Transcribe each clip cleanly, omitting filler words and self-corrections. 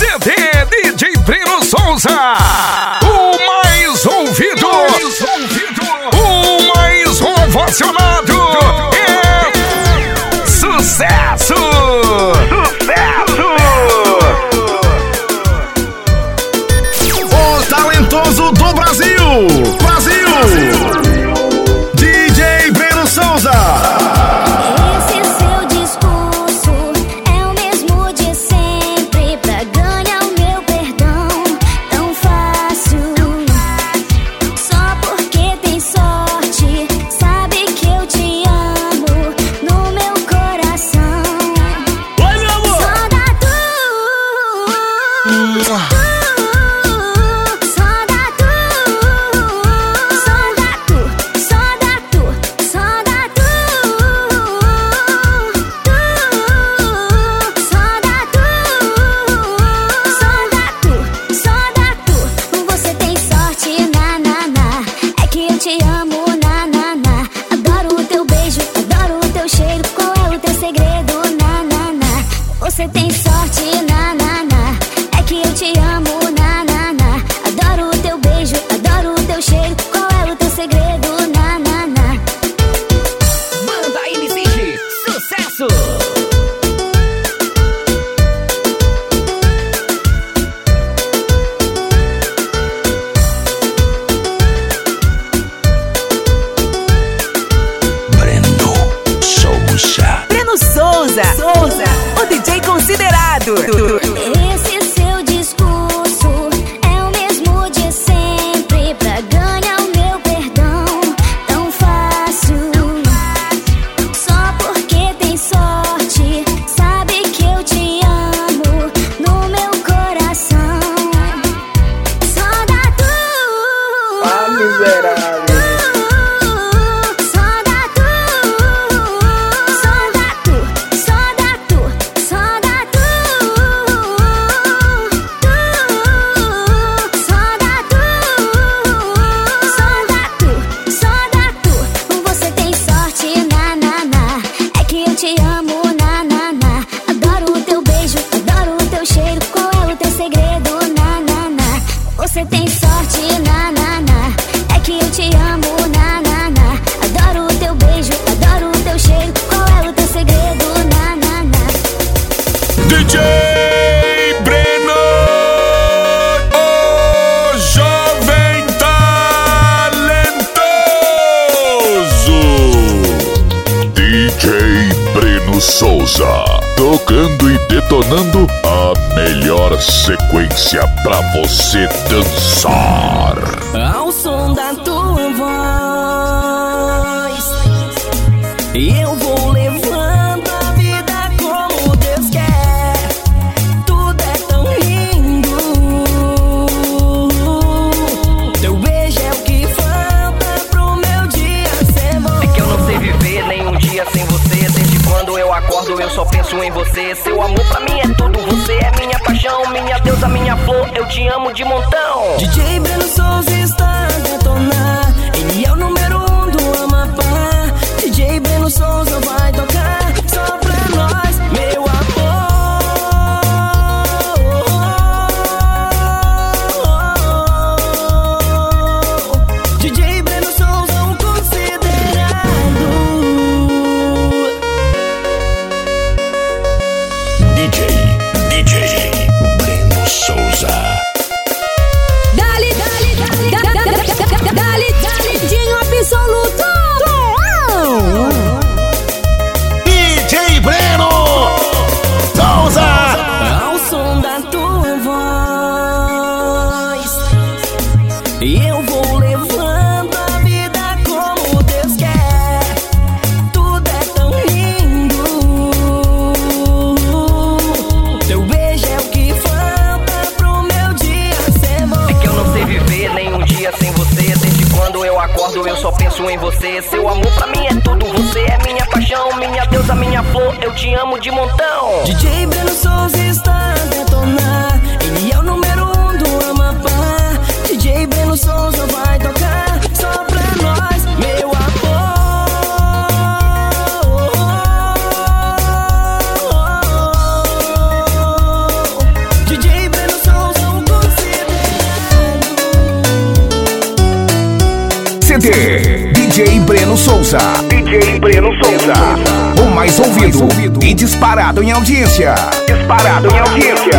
CD DJ Breno Souza, o mais ouvido, o mais ovacionado, é sucesso! O talentoso do Brasil, DJ Breno Souza. Você tem sorte, na, na, na. É que eu te amo, na, na, na. Adoro o teu beijo, adoro o teu cheiro. Qual é o teu segredo, na, na, na? Banda MCG, sucesso! Breno Souza, o DJ considerado. Esse seu discurso é o mesmo de sempre. Pra ganhar o meu perdão, tão fácil. Só porque tem sorte, sabe que eu te amo no meu coração. Só dá tu. Ah, miserável. Você tem sorte, na, na, na. É que eu te amo, na, na, na. Adoro o teu beijo, adoro o teu cheiro. Qual é o teu segredo, na, na, na? DJ Breno, o jovem talentoso. DJ Breno Souza, tocando e detonando a melhor sequência pra você dançar. Ao som da tua voz, eu vou levando a vida como Deus quer. Tudo é tão lindo. Teu beijo é o que falta pro meu dia ser bom. É que eu não sei viver nem um dia sem você. Desde quando eu acordo eu só penso em você. Seu amor pra mim é tudo, você é minha paixão, minha deusa, minha flor, eu te amo de montão. DJ Breno Souza está a detonar. Ele é o número 1 do Amapá. DJ Breno Souza vai tocar só pra nós, meu amor. DJ Breno Souza, o considerado. DJ Breno Souza. Dali, Dinho absoluto. DJ Breno Souza. Ao som da tua voz, eu vou levando a vida como Deus quer. Tudo é tão lindo. Teu beijo é o que falta pro meu dia ser bom. É que eu não sei viver nem um dia sem você. Desde quando eu acordo eu só penso em você. Seu amor pra mim é tudo, você é minha paixão, minha deusa, minha flor, eu te amo de montão. DJ Breno Souza está a detonar. Ele é o número 1 do Amapá. DJ Breno Souza vai tocar só pra nós, meu amor. DJ Breno CD DJ Breno Souza. DJ Breno Souza, o mais ouvido e disparado em audiência. Disparado em audiência.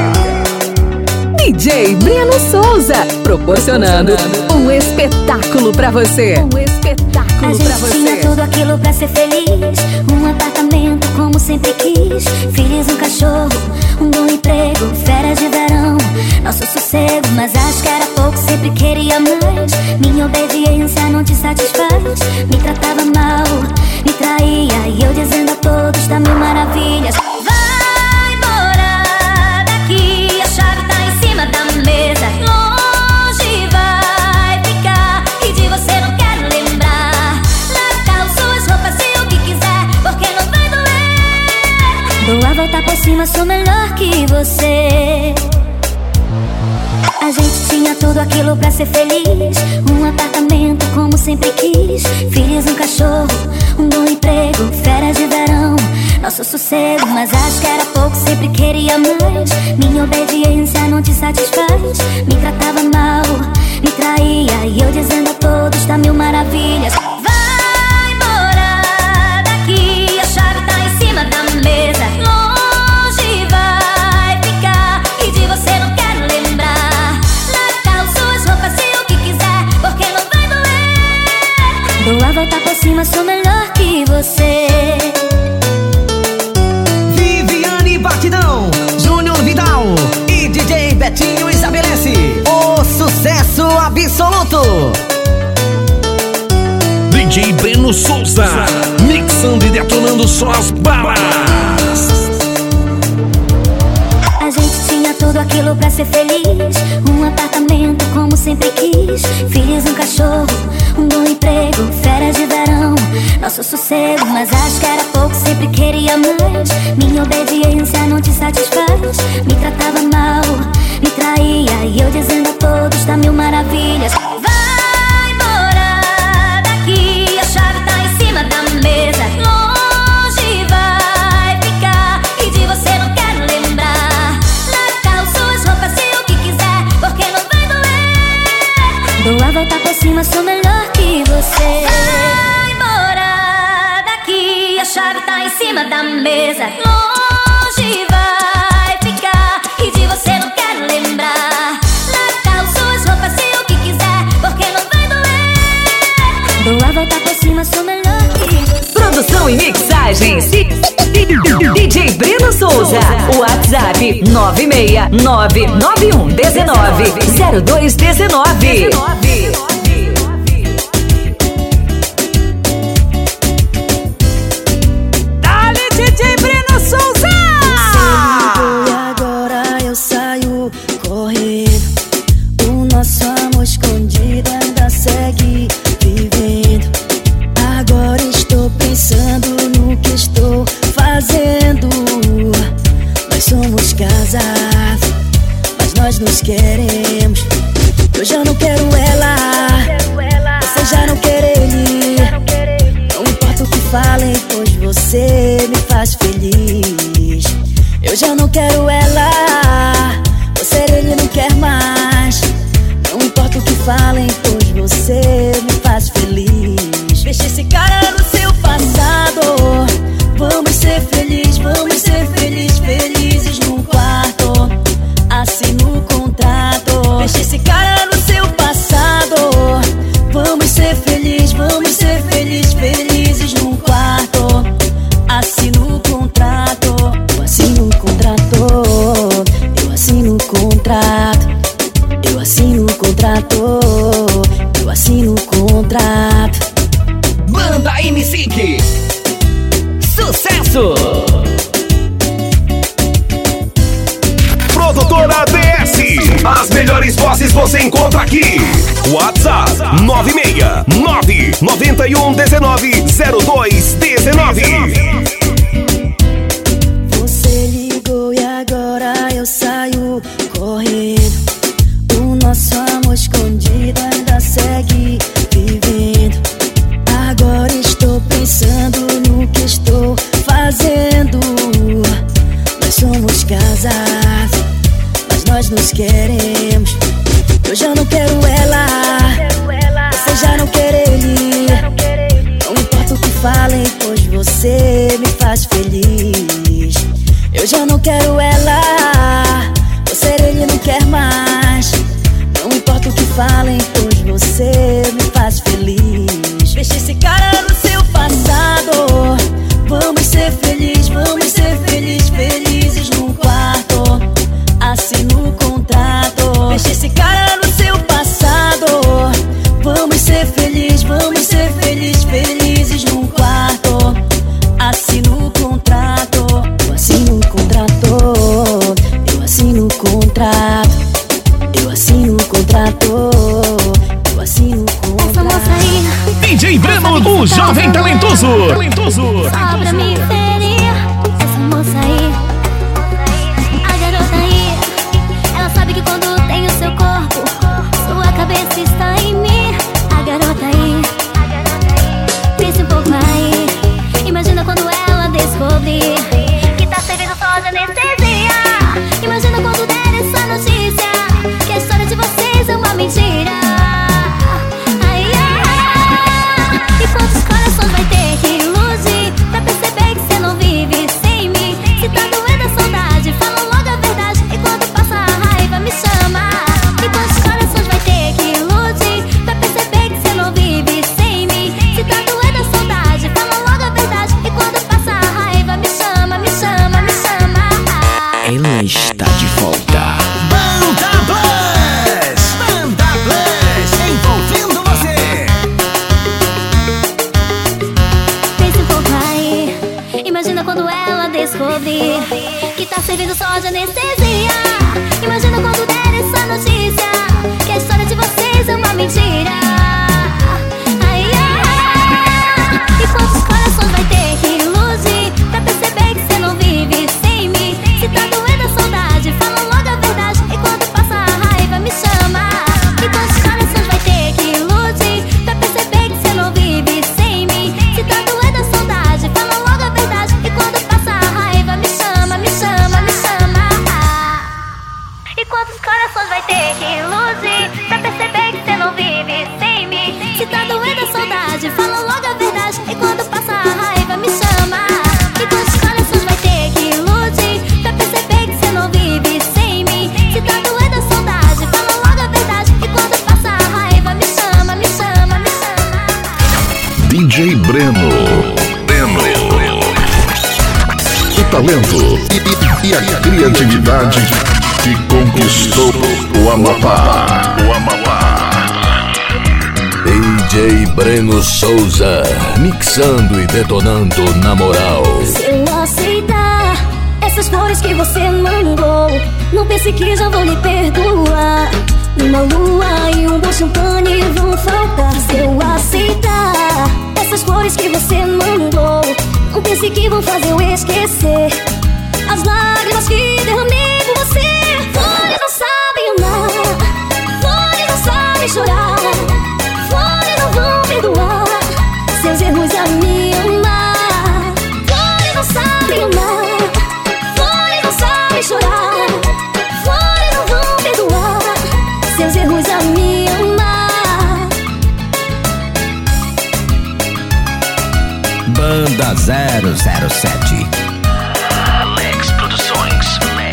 DJ Breno Souza, proporcionando um espetáculo pra você. Um espetáculo pra você. Tinha tudo aquilo pra ser feliz. Um apartamento como sempre quis. Filhos, um cachorro, um bom emprego, férias de verão, nosso sossego. Mas acho que era pouco, sempre queria mais. Minha obediência não te satisfaz. Me tratava mal, me traía, e eu dizendo a todos tá mil maravilhas. Vai embora daqui, a chave tá em cima da mesa. Longe vai ficar, e de você não quero lembrar. Lava suas roupas e o que quiser, porque não vai doer. Dou a volta por cima, sou melhor que você. A gente tinha tudo aquilo pra ser feliz. Um apartamento como sempre quis. Filhos, um cachorro, um bom emprego, férias de verão, nosso sossego. Mas acho que era pouco, sempre queria mais. Minha obediência não te satisfaz. Me tratava mal, me traía, e eu dizendo a todos tá mil maravilhas. Vai embora daqui, a chave tá em cima da mesa. Longe vai ficar, e de você não quero lembrar. Dou a volta por cima, sou melhor que você. Viviane Batidão, Júnior Vidal e DJ Betinho estabelece o sucesso absoluto. DJ Breno Souza, mixando e detonando só as balas. A gente tinha tudo aquilo pra ser feliz. Um apartamento como sempre quis. Filhos, um cachorro, um bom emprego, férias de verão, nosso sossego. Mas acho que era pouco, sempre queria mais. Minha obediência não te satisfaz. Me tratava mal, me traía, e eu dizendo a todos tá mil maravilhas. Vai embora daqui, a chave tá em cima da mesa. Longe vai ficar, e de você não quero lembrar. Lava suas roupas e o que quiser, porque não vai doer. Dou a volta por cima, sou melhor que você. Vai embora daqui, a chave tá em cima da mesa. Longe vai ficar, e de você não quero lembrar. Lava suas roupas e o que quiser, porque não vai doer. Dou a volta por cima, sou melhor que você. Produção e mixagens DJ Breno Souza. WhatsApp 96991190219. Dale, DJ Breno Souza! E agora eu saio correndo. O nosso amor escondido ainda segue vivendo. Agora estou pensando no que estou fazendo. Nós somos casados, mas nós nos queremos. Eu já não quero ela, você já não quer ele. Não importa o que falem, pois você me faz feliz. Eu já não quero ela, você ele não quer mais. Não importa o que falem, pois você me faz feliz. Deixa esse cara no seu passado. Vamos ser felizes, felizes num quarto. Assina o contrato. Deixa esse cara no seu passado. Vamos ser felizes, felizes num quarto. Assina o contrato. Eu assino o contrato. Eu assino o contrato. Eu assino o contrato. Eu assino o contrato. Banda M5, sucesso! Produtora DS, as melhores vozes você encontra aqui. WhatsApp 96991190219. Você ligou e agora eu saio correndo. O nosso amor escondido ainda segue vivendo. Agora estou pensando no que estou fazendo. Nós somos casados, mas nós nos queremos. Eu já não quero ela, você já não quer falem, pois você me faz feliz. Eu já não quero ela, você ele não quer mais. Não importa o que falem, pois você me faz feliz. Deixa esse cara no seu passado. Vamos ser felizes, felizes num quarto. Assina o contrato. Deixa esse cara no seu passado. Vamos ser felizes, felizes num quarto. Assina o contrato. Eu assino o contrato. Eu assino o contrato. Eu assino o contrato. Eu assino o contrato. Essa moça aí, DJ Breno, o jovem talentoso. só pra me ferir. Essa moça aí, a garota aí, ela sabe que quando tem o seu corpo, sua cabeça está em mim. A garota aí, pense um pouco aí. Imagina quando ela descobrir que tá servindo só de anestesia. Imagina quando der essa notícia que a história de vocês é uma mentira. Ai, ai, ai. E quantos corações vai ter que iludir pra perceber que cê não vive sem mim? Se tá doendo a saudade, fala logo a verdade. E quando passa a raiva, me chama. E quantos corações vai ter que iludir pra perceber que cê não vive sem mim? Se tá doendo a saudade, fala logo a verdade. E quando passa a raiva, me chama, me chama, me chama. Ela está de volta. Banda Plus, envolvendo você. Pense um pouco aí. Imagina quando ela descobrir que tá servindo só de anestesia. Imagina quando der essa notícia que a história de vocês é uma mentira. Ai, ai, ai. E quantos corações vai ter que iludir pra perceber que cê não vive sem mim? Se tá doendo a saudade, fala logo a verdade. E quando passa a raiva, me chama. E quantos corações vai ter que iludir pra perceber que cê não vive sem mim? Se tá doendo a saudade, fala logo a verdade. E quando passa a raiva, me chama, me chama, me chama. E quantos corações vai ter que iludir pra perceber que cê não vive sem mim? Se tá doendo a saudade, fala logo a verdade. E quando passa a raiva, me chama. E quantos corações vai ter que iludir pra perceber que cê não vive sem mim? Se tá doendo a saudade, fala logo a verdade. E quando passa a raiva, me chama, me chama, me chama. DJ Breno. O talento e a criatividade que conquistou o Amapá. DJ Breno Souza, mixando e detonando na moral. Se eu aceitar essas flores que você mandou, não pense que já vou lhe perdoar. Uma lua e um bom champanhe vão faltar. Se eu aceitar essas flores que você mandou, não pense que vão fazer eu esquecer as lágrimas que derramei por você. Flores não sabem amar, flores não sabem chorar, flores não vão perdoar seus erros a me amar. Flores não sabem amar, flores não sabem chorar, flores não vão perdoar seus erros a me amar. Banda 007. Max Produções.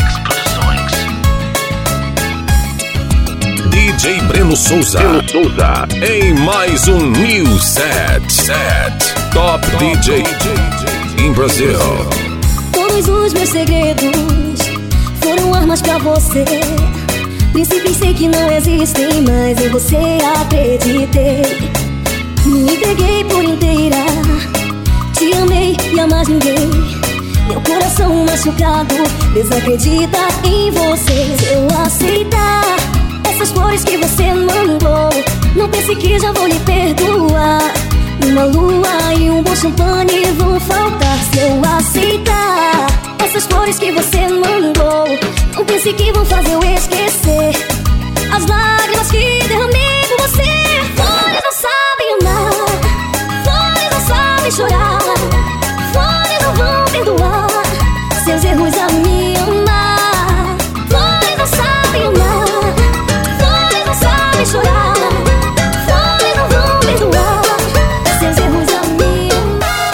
DJ Breno Souza. Em mais um New Set. Top DJ em Brasil. Todos os meus segredos foram armas pra você. Princípios sei que não existem, mas em você acreditei. Me entreguei por inteira, te amei e a mais ninguém. Meu coração machucado desacredita em você. Se eu aceitar essas flores que você mandou, não pense que já vou lhe perdoar. Uma lua e um bom champanhe vão faltar. Se eu aceitar essas flores que você mandou, não pense que vão fazer eu esquecer as lágrimas que derramei por você. Flores não sabem amar, flores não sabem chorar, flores não vão perdoar seus erros a me amar. Flores não sabem amar, flores não sabem chorar, flores não vão perdoar seus erros a me amar.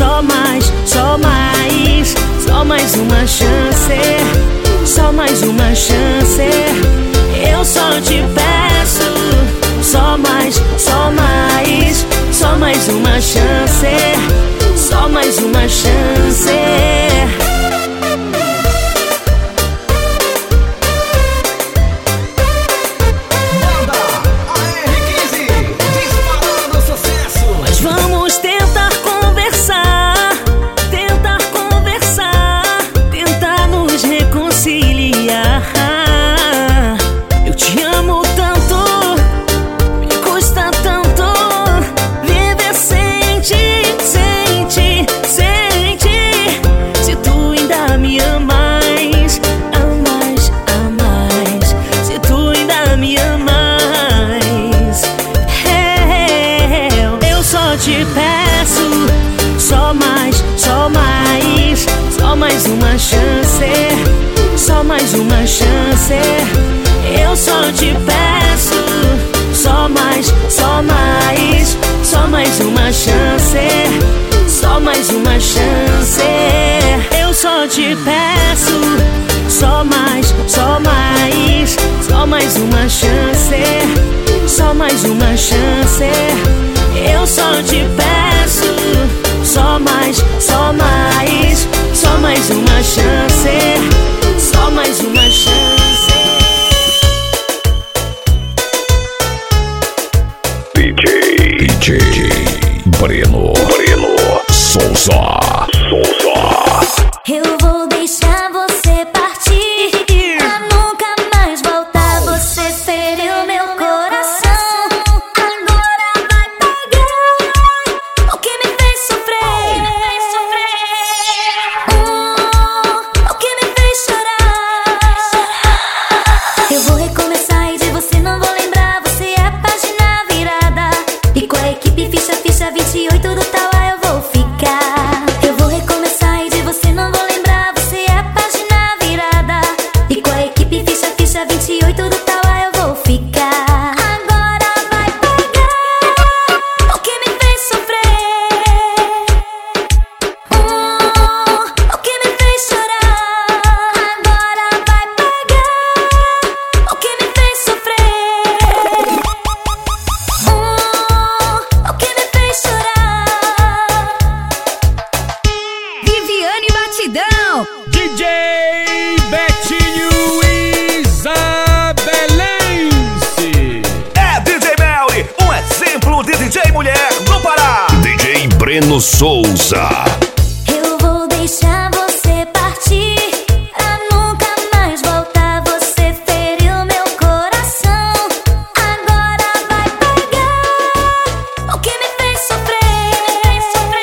só mais uma chance, só mais uma chance. Eu só te peço, só mais uma chance, só mais uma chance. Vamos tentar conversar, tentar nos reconciliar. Eu te amo tanto, me custa tanto viver sem ti, se tu ainda me amas, se tu ainda me amas. Eu te peço, só mais uma chance, só mais uma chance. Eu só te peço, só mais uma chance, só mais uma chance. Eu só te peço, só mais uma chance, só mais uma chance. Eu só te peço, só mais uma chance, só mais uma chance. DJ Breno Souza. Eu vou deixar você partir, pra nunca mais voltar. Você feriu meu coração, agora vai pagar o que me fez sofrer, o que me fez chorar. Eu vou recomeçar e de você não vou lembrar. Você é a página virada, e com a equipe ficha 28 do Tauá eu vou ficar. Eu vou recomeçar e de você não vou lembrar. Você é a página virada, e com a equipe ficha 28 do Tauá eu vou ficar. Agora vai pagar o que me fez sofrer, o que me fez chorar. Agora vai pagar o que me fez sofrer, o que me fez chorar. Viviane Batidão. DJ Betinho Isabelense. É DJ Melly, um exemplo de DJ mulher no Pará. DJ Breno Souza. Eu vou deixar você partir, pra nunca mais voltar. Você feriu meu coração, agora vai pagar o que me fez sofrer,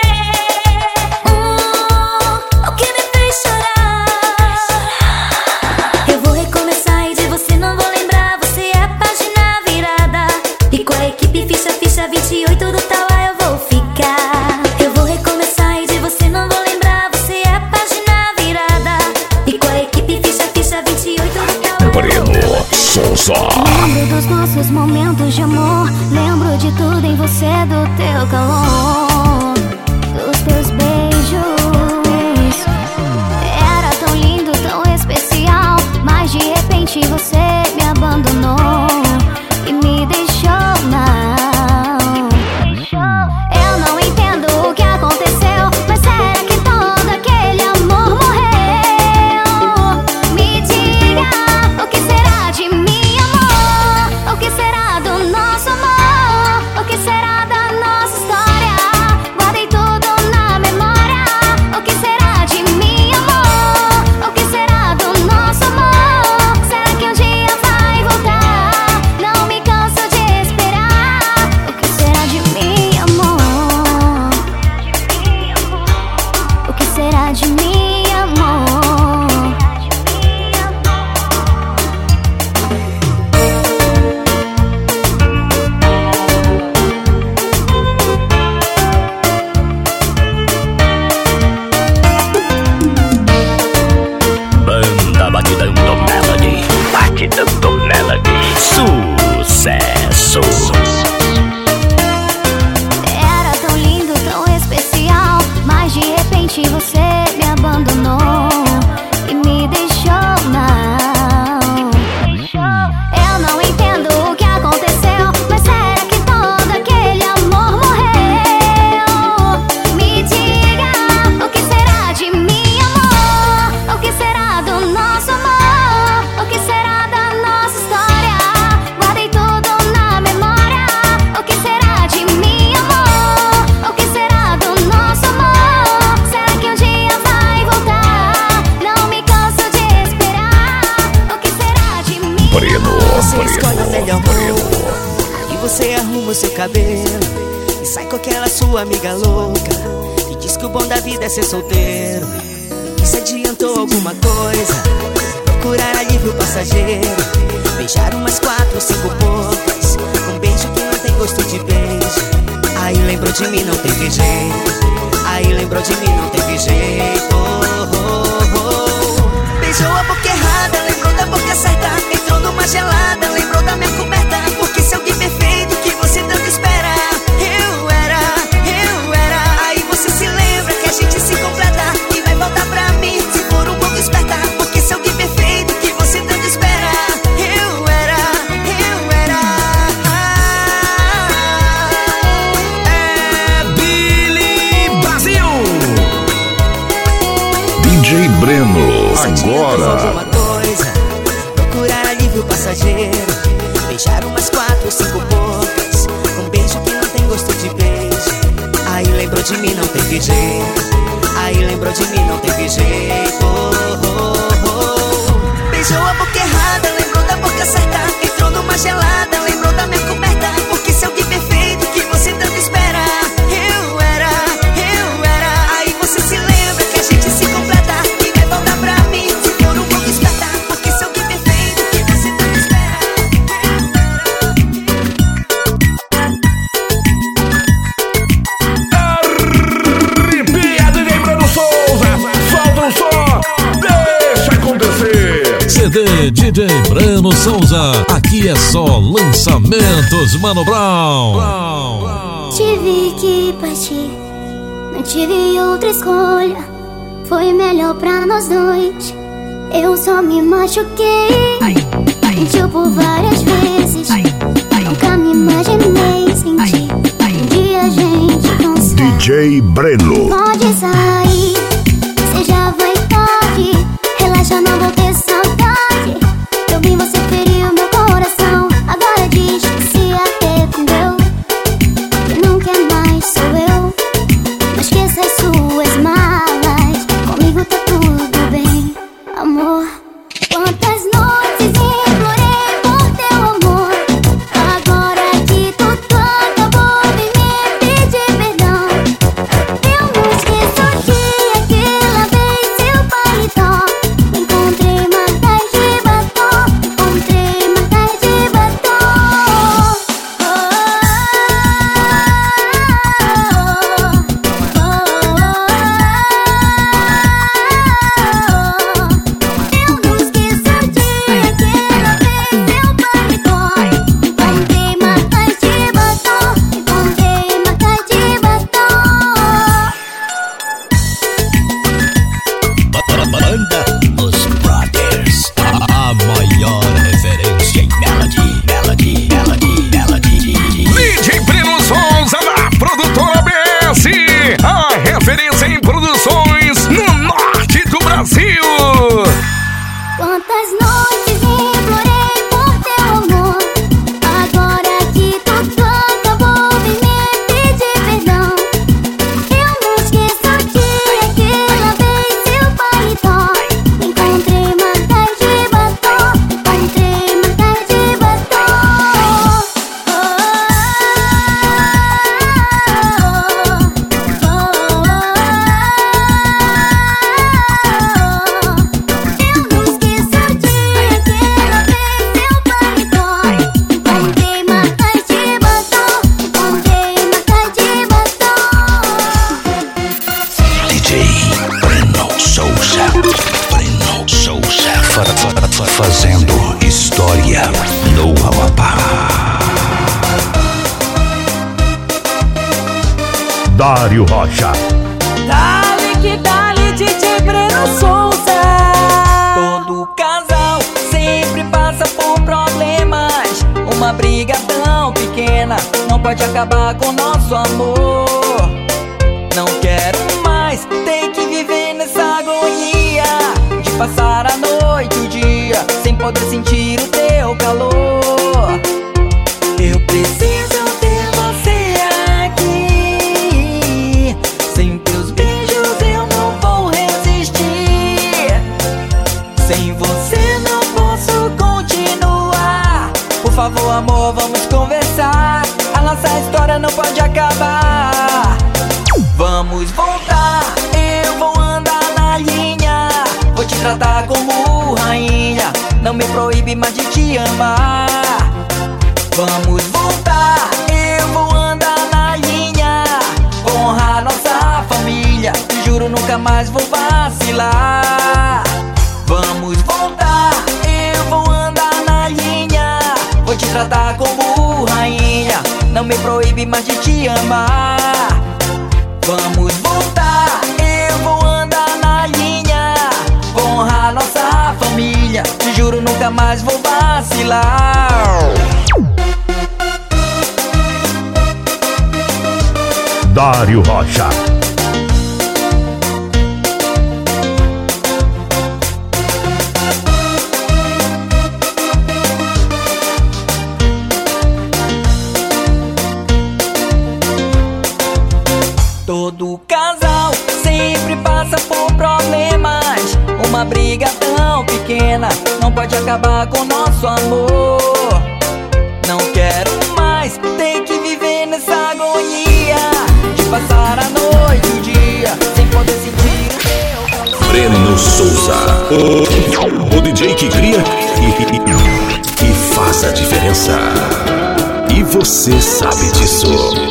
o que me fez chorar. Eu vou recomeçar e de você não vou lembrar. Você é a página virada, e com a equipe ficha 28 do Tauá eu vou ficar. Eu vou recomeçar e de você não vou lembrar. Você é a página virada, e com a equipe ficha 28 do Tauá eu vou Breno Souza. Lembro dos nossos momentos de amor, lembro de tudo em você, do teu calor, dos teus beijos. Era tão lindo, tão especial, mas de repente você me abandonou e me deixou mal. Eu não entendo o que aconteceu, mas será que todo aquele amor morreu? Me diga, o que será de mim, amor? O que será do nosso amor? O que será da nossa história? Guardei tudo na memória. O que será de mim, amor? O que será do nosso amor? Será que um dia vai voltar? Não me canso de esperar. O que será de mim, amor? O que será de mim, amor? Banda Batidão do Melody. Batidão do Melody. Sucesso. Era tão lindo, tão especial, mas de repente você me abandonou e me deixou mal. Eu não entendo o que aconteceu, mas será que todo aquele amor morreu? Me diga, o que será de mim, amor? O que será do nosso amor? O que será da nossa história? Guardei tudo na memória. O que será de mim, amor? O que será do nosso amor? Será que um dia vai voltar? Não me canso de esperar. O que será de mim, amor? Você escolhe o melhor roupa e você arruma o seu cabelo e sai com aquela sua amiga louca que diz que o bom da vida é ser solteiro. E se adiantou alguma coisa? Procurar alívio passageiro, beijar umas 4, 5 bocas, um beijo que não tem gosto de beijo. Aí lembrou de mim, não teve jeito. Aí lembrou de mim, não teve jeito. Beijou a boca errada, lembrou da boca certa. Entrou numa gelada, lembrou da minha coberta. Porque se alguém perfeito que você tanto espera, eu era. Aí você se lembra que a gente se completa e vai voltar pra mim se for um pouco esperta. Porque se alguém perfeito que você tanto espera, eu era. É Billy Brasil. DJ Breno, agora. Alguma coisa, procurar alívio passageiro, beijar umas 4, 5 bocas, um beijo que não tem gosto de beijo. Aí lembrou de mim, não teve jeito. Aí lembrou de mim, não teve jeito. Beijou a boca errada, lembrou da boca certa. Entrou numa gelada, lembrou da minha coberta. Porque se alguém perfeito que você tanto espera, eu era. Aí você se lembra que a gente se completa e vai voltar pra mim se for um pouco esperta. Porque se alguém perfeito que você tanto espera, Arrepia, DJ Breno Souza. Solta o som, deixa acontecer. CD DJ Breno Souza. Aqui é só lançamentos, Mano Brown. Tive que partir, não tive outra escolha. Foi melhor pra nós dois. Eu só me machuquei. Mentiu por várias vezes. Nunca me imaginei sem ti. Um dia a gente cansar. DJ Breno. Pode sair, você já vai tarde. Relaxa, não vou ter saudade. Eu vi você feriu meu coração. Agora diz que se arrependeu, que não quer mais sou eu. Não esqueça as suas malas. Comigo tá tudo bem, amor. Quantas noites implorei por teu amor. Agora que tudo acabou, vem me pedir perdão. Eu não esqueço o dia que lavei seu paletó. Encontrei marcas de batom. Encontrei marcas de batom. Eu não esqueço o dia que lavei seu paletó. Encontrei marcas de batom. Encontrei marcas de batom. Banda Os Brothers, a maior referência em melody. DJ Breno Souza da produtora BS, a referência em produções no norte do Brasil. Quantas noites implorei por teu amor. Agora que tudo acabou, vem me pedir perdão. Eu não esqueço o dia que lavei seu paletó. Encontrei marcas de batom. Encontrei marcas de batom. Eu não esqueço o dia que lavei seu paletó. Encontrei marcas de batom. Encontrei marcas de batom. DJ Breno Souza. Fazendo história no Amapá. Dário Rocha. Dale que Uma briga tão pequena não pode acabar com nosso amor. Não quero mais ter que viver nessa agonia de passar a noite e o dia sem poder sentir o teu calor. Eu preciso ter você aqui. Sem teus beijos eu não vou resistir. Sem você não posso continuar. Por favor, amor, vamos conversar. A nossa história não pode acabar. Vamos voltar, eu vou andar na linha. Vou te tratar como rainha. Não me proíbe mais de te amar. Vamos voltar, eu vou andar na linha. Vou honrar nossa família. Te juro, nunca mais vou vacilar. Vamos voltar, eu vou andar na linha. Vou te tratar como rainha. Não me proíbe mais de te amar. Vamos voltar, eu vou andar na linha. Vou honrar nossa família. Te juro, nunca mais vou vacilar. Dário Rocha. Todo casal sempre passa por problemas. Uma briga tão pequena não pode acabar com nosso amor. Não quero mais ter que viver nessa agonia de passar a noite e o dia sem poder sentir o teu calor. Breno Souza, o DJ que cria e faz a diferença. E você sabe disso.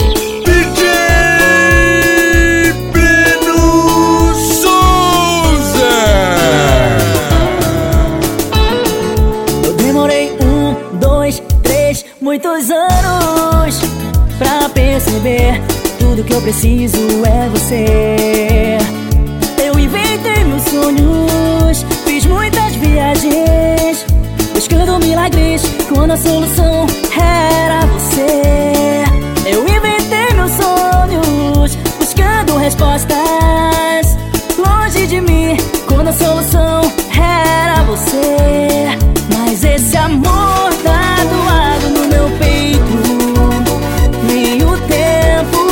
Muitos anos pra perceber tudo que eu preciso é você. Eu inventei meus sonhos, fiz muitas viagens, buscando milagres quando a solução era você. Eu inventei meus sonhos, buscando respostas longe de mim quando a solução era você. Mas esse amor tá doado no meu peito, nem o tempo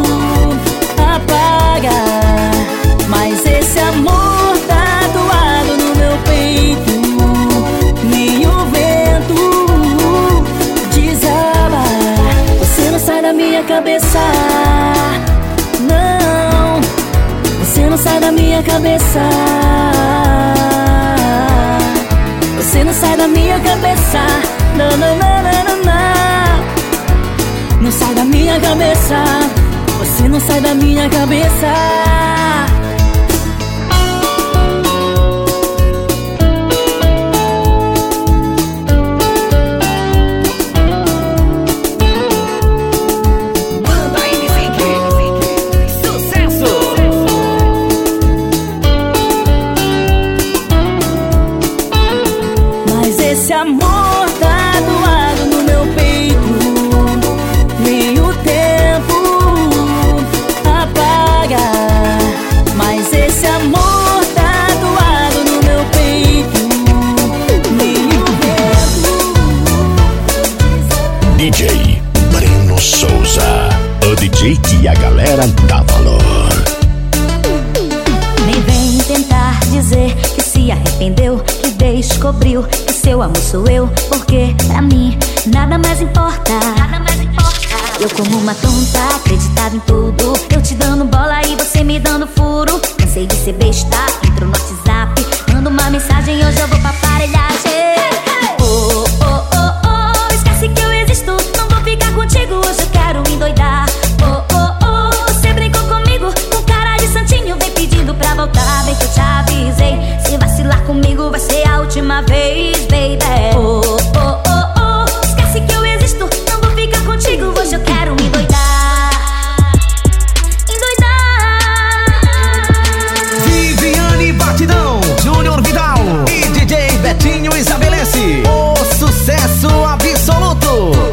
apaga. Mas esse amor tá doado no meu peito, nem o vento desaba. Você não sai da minha cabeça, não. Você não sai da minha cabeça. Você não sai da minha cabeça, não, não, não, não, não, não. Não sai da minha cabeça. Você não sai da minha cabeça. Esse amor tá doado no meu peito, nem o tempo apaga. Mas esse amor tá doado no meu peito, nem o vento. DJ Breno Souza, o DJ que a galera dá valor. Nem vem tentar dizer que se arrependeu, que descobriu que seu amor sou eu, porque pra mim nada mais importa. Eu como uma tonta, acreditava em tudo, eu te dando bola e você me dando furo. Cansei de ser besta, entro no WhatsApp, mando uma mensagem, hoje eu vou pra aparelhagem. Oh, oh, oh, oh, esquece que eu existo, não vou ficar contigo, hoje eu quero endoidar. Oh, oh, oh, você brincou comigo, com cara de santinho, vem pedindo pra voltar, bem que eu te avisei. Se vacilar comigo vai ser a última vez, baby. Oh, oh, oh, oh, esquece que eu existo, não vou ficar contigo, hoje eu quero endoidar. Viviane Batidão, Júnior Vidal e DJ Betinho estabelece o sucesso absoluto.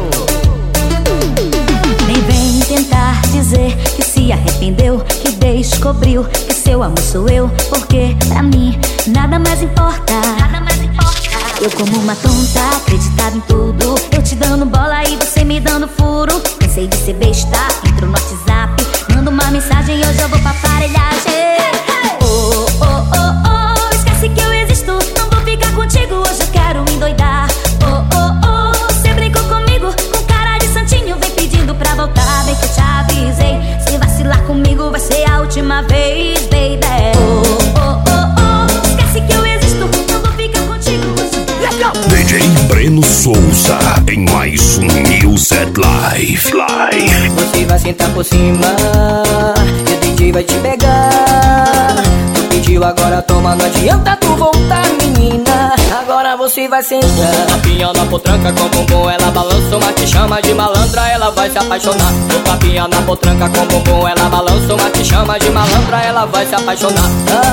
descobriu que seu amor sou eu, porque pra mim nada mais importa. Eu como uma tonta, acreditava em tudo, eu te dando bola e você me dando furo. Cansei de ser besta, entro no WhatsApp, mando uma mensagem e hoje eu vou pra aparelhagem. Oh, oh, oh, oh, esquece que eu existo, não vou ficar contigo, hoje eu quero me endoidar. Oh, oh, oh, você brincou comigo, com cara de santinho, vem pedindo pra voltar, bem que eu te avisei. Se vacilar comigo vai ser a última vez, baby. Oh, oh, oh, oh, esquece que eu existo, não vou ficar contigo, hoje eu quero. DJ Breno Souza em mais um News at Live. Você vai sentar por cima e o DJ vai te pegar. Tu pediu, agora toma, não adianta tu voltar, menina. Agora você vai sentar. Tapinha na potranca com bumbum, ela balança, uma te chama de malandra, ela vai se apaixonar. O tapinha na potranca com bumbum, ela balança, uma te chama de malandra, ela vai se apaixonar.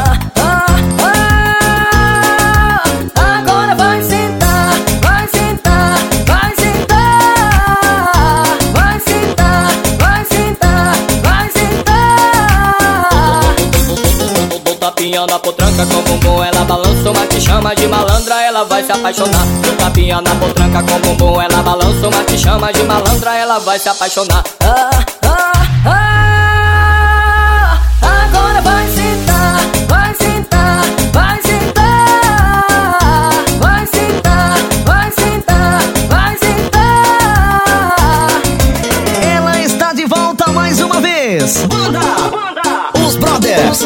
Agora vai sentar, vai sentar, vai sentar, vai sentar, vai sentar, vai sentar. O tapinha na potranca com bumbum, ela balança, uma te chama de malandra, ela vai se apaixonar. O tapinha na potranca com bumbum, ela balança, uma te chama de malandra, ela vai se apaixonar. Agora vai sentar, vai sentar, vai sentar, vai sentar, vai sentar, vai sentar. Ela está de volta mais uma vez. Banda! Os Brothers.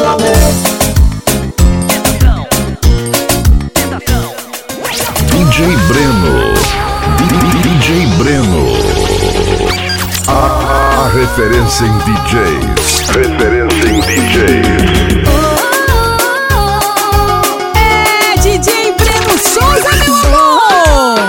DJ Breno. DJ Breno. A referência em DJs. Referência em DJs. É DJ Breno Souza, meu amor!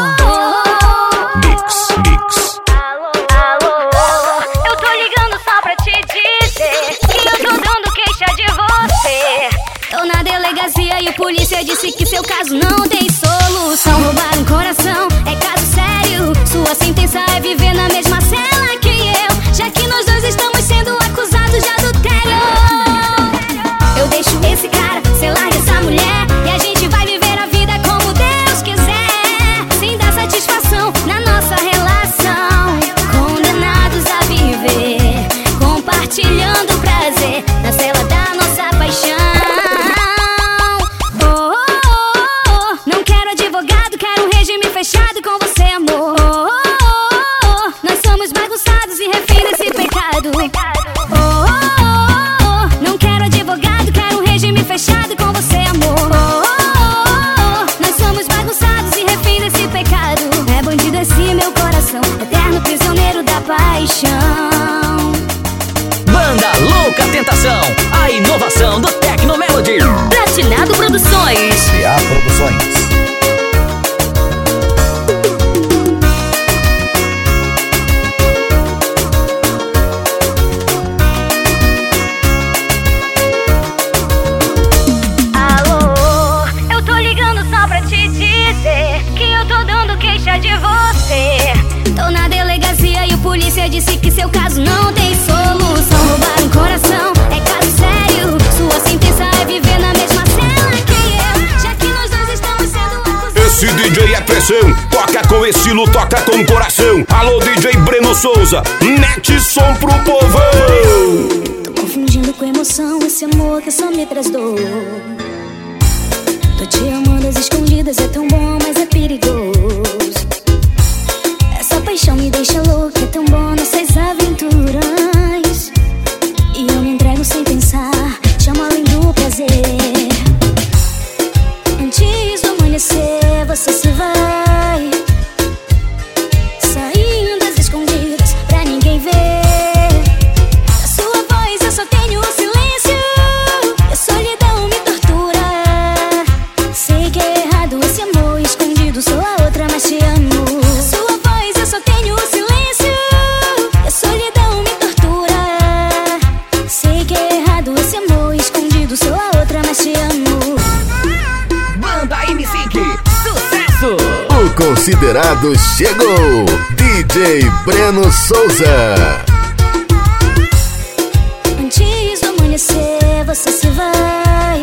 Mix. Alô, eu tô ligando só pra te dizer que eu tô dando queixa de você. Tô na delegacia e o polícia disse que seu caso não tem solução. Roubar um coração é caso sério, sua sentença é viver na mesma cela que eu, já que nós dois estamos sendo acusados de adultério. Eu deixo esse cara, cê larga essa mulher e a gente vai viver a vida como Deus quiser, sem dar satisfação na nossa relação. Condenados a viver, compartilhando o prazer na cela da nossa paixão. Oh, oh, oh, não quero advogado, quero um regime fechado com você, amor. Oh, oh, oh, nós somos bagunçados e refém desse pecado. Oh, oh, oh, não quero advogado, quero um regime fechado com você, amor. Oh, oh, oh, nós somos bagunçados e refém desse pecado. É bandido esse meu coração, eterno prisioneiro da paixão. Banda Louca Tentação, a inovação do Tecno Melody. Platinado Produções. PA Produções. Alô, eu tô ligando só pra te dizer que eu tô dando queixa de você. Tô na delegacia e o polícia disse que seu caso não tem solução. Roubar um coração é caso sério, sua sentença é viver na mesma cela que eu, já que nós dois estamos sendo acusados. Esse DJ é pressão, toca com estilo, toca com coração. Alô, DJ Breno Souza, mete som pro povão. Tô confundindo com emoção esse amor que só me traz dor. Tô te amando às escondidas, é tão bom, mas é perigoso. Essa paixão me deixa louca, é tão bom nessas aventuras. E eu me entrego sem pensar, te amo além do prazer. Antes do amanhecer você se vai, saindo às escondidas pra ninguém ver. A sua voz eu só tenho o silêncio, e a solidão me tortura. Sei que é errado esse amor escondido, sou a outra, mas te amo. A sua voz eu só tenho o silêncio, e a solidão me tortura. Sei que é errado esse amor escondido, sou a outra, mas te amo. Banda M5, sucesso! O considerado chegou, DJ Breno Souza. Antes do amanhecer você se vai,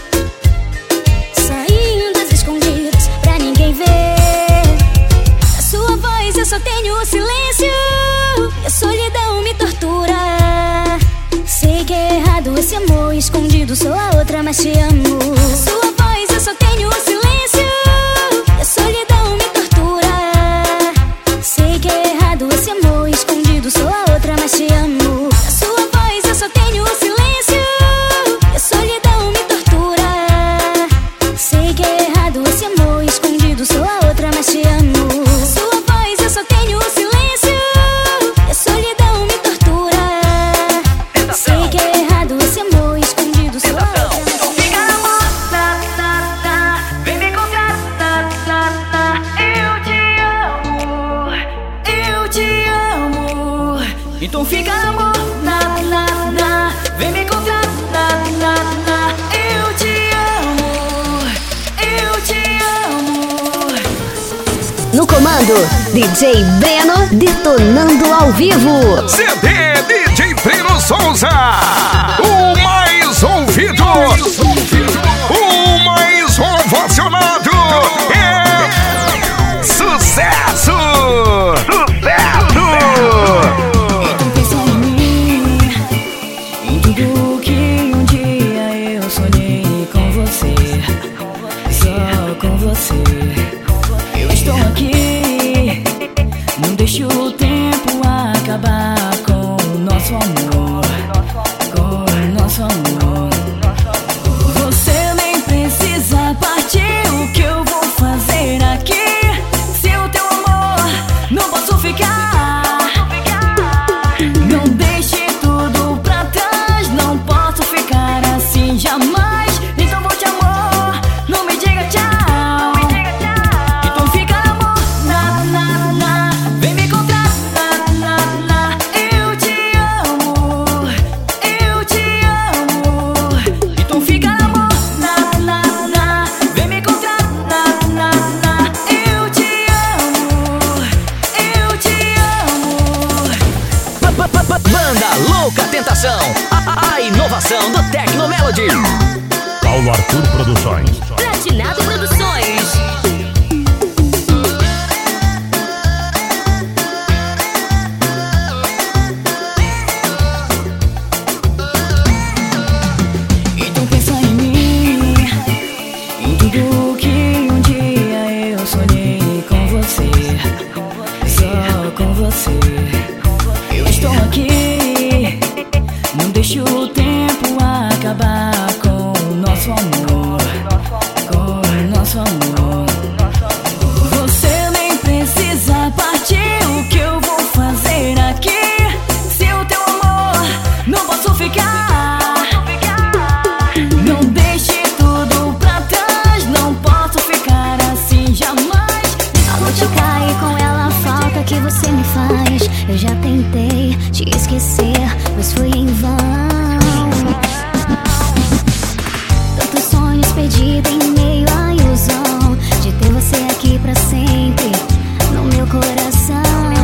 saindo às escondidas pra ninguém ver. A sua voz eu só tenho o silêncio, e a solidão me tortura. Sei que é errado esse amor escondido, sou a outra, mas te amo. A sua voz eu só tenho o silêncio, e a solidão me tortura. Sei que é errado esse amor escondido, sou a outra, mas te amo. A sua voz eu só tenho o silêncio, e a solidão me tortura. Sei que é errado esse amor escondido, sou a outra, mas te amo. A sua voz eu só tenho o silêncio, e a solidão me tortura. Sei que é errado esse amor escondido, sou a outra, mas te amo. Fica na moda, vem me encontrar, eu te amo, eu te amo. Então fica na moda, vem me encontrar, eu te amo, eu te amo. No comando, DJ Breno, detonando ao vivo. CD DJ Breno Souza, o mais ouvido, o mais ovacionado, é sucesso! Sucesso! Então pensa em mim, em tudo que um dia eu sonhei com você, só com você. Eu estou aqui, não deixe o tempo acabar com o nosso amor, com o nosso amor. Você nem precisa partir, o que eu vou fazer aqui? Se o teu amor não posso ficar, não deixe tudo pra trás, não posso ficar assim jamais. Então vou te amor, não me diga tchau. Então fica amor, vem me encontrar, eu te amo, eu te amo. Então fica amor, vem me encontrar, eu te amo, eu te amo. Banda Louca Tentação, a inovação do Tecnomelody. Paulo Arthur Produções. Platinado Produções. Então pensa em mim, em tudo que um dia eu sonhei com você, só com você. Eu estou aqui, não deixe o tempo acabar com o nosso amor, com o nosso amor. Você nem precisa partir, o que eu vou fazer aqui? Se o teu amor não posso ficar, não deixe tudo pra trás, não posso ficar assim jamais. A noite cai com ela, a falta que você me faz. Eu já tentei te esquecer, mas foi em vão. Tantos sonhos perdidos em meio à ilusão de ter você aqui pra sempre no meu coração.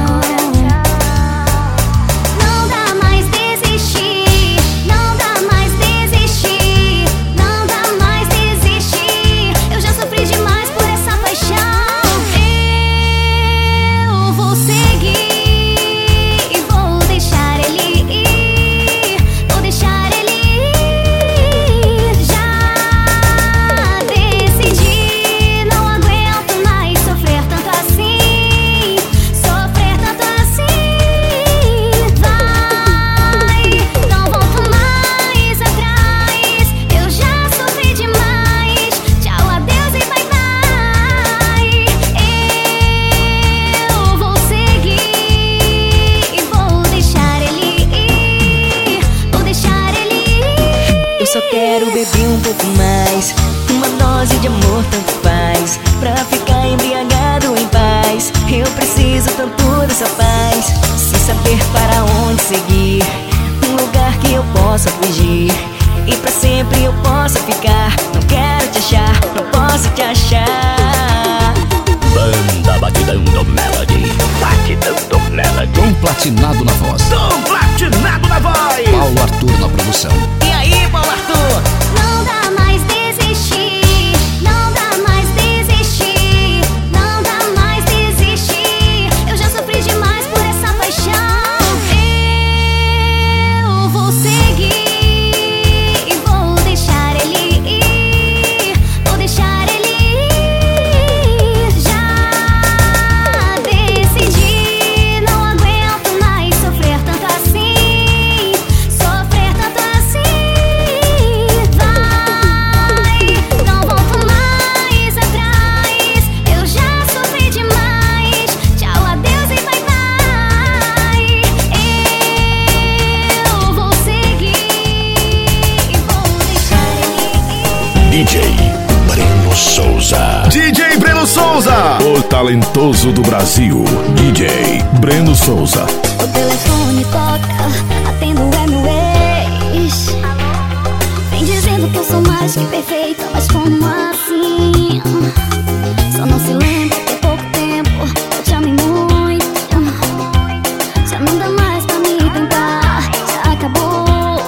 Não dá mais desistir, não dá mais desistir, não dá mais desistir. Eu já sofri demais por essa paixão. Eu vou seguir e vou deixar ele ir, vou deixar ele ir. Já decidi, não aguento mais sofrer tanto assim, sofrer tanto assim. Vai, não volto mais atrás, eu já sofri demais. Tchau, adeus e bye bye. Eu vou seguir e vou deixar ele ir, vou deixar ele ir. Eu só quero beber um pouco mais, uma dose de amor tanto faz, pra ficar embriagado em paz. Eu preciso tanto dessa paz, sem saber para onde seguir, um lugar que eu possa fugir e pra sempre eu possa ficar. Não quero te achar, não posso te achar. Banda Batidão do Melody. Batidão do Melody. Tom Platinado na voz. Tom Platinado na voz. Paulo Arthur na produção. E aí, Paulo Arthur? Não dá mais desistir, não dá mais desistir, não dá mais desistir. Eu já sofri demais por essa paixão. Eu vou seguir e vou deixar ele ir, vou deixar ele ir. Já decidi, não aguento mais sofrer tanto assim, sofrer tanto assim. Vai, não volto mais atrás, eu já sofri demais. Tchau, adeus e bye bye. Eu vou seguir e vou deixar ele ir. DJ Breno Souza. DJ Breno Souza, o talentoso do Brasil. DJ Breno Souza. O telefone toca, atendo é meu ex. Vem dizendo que eu sou mais que perfeita, mas como assim? Só não se lembra que há pouco tempo eu te amei muito. Já não dá mais pra me tentar, já acabou.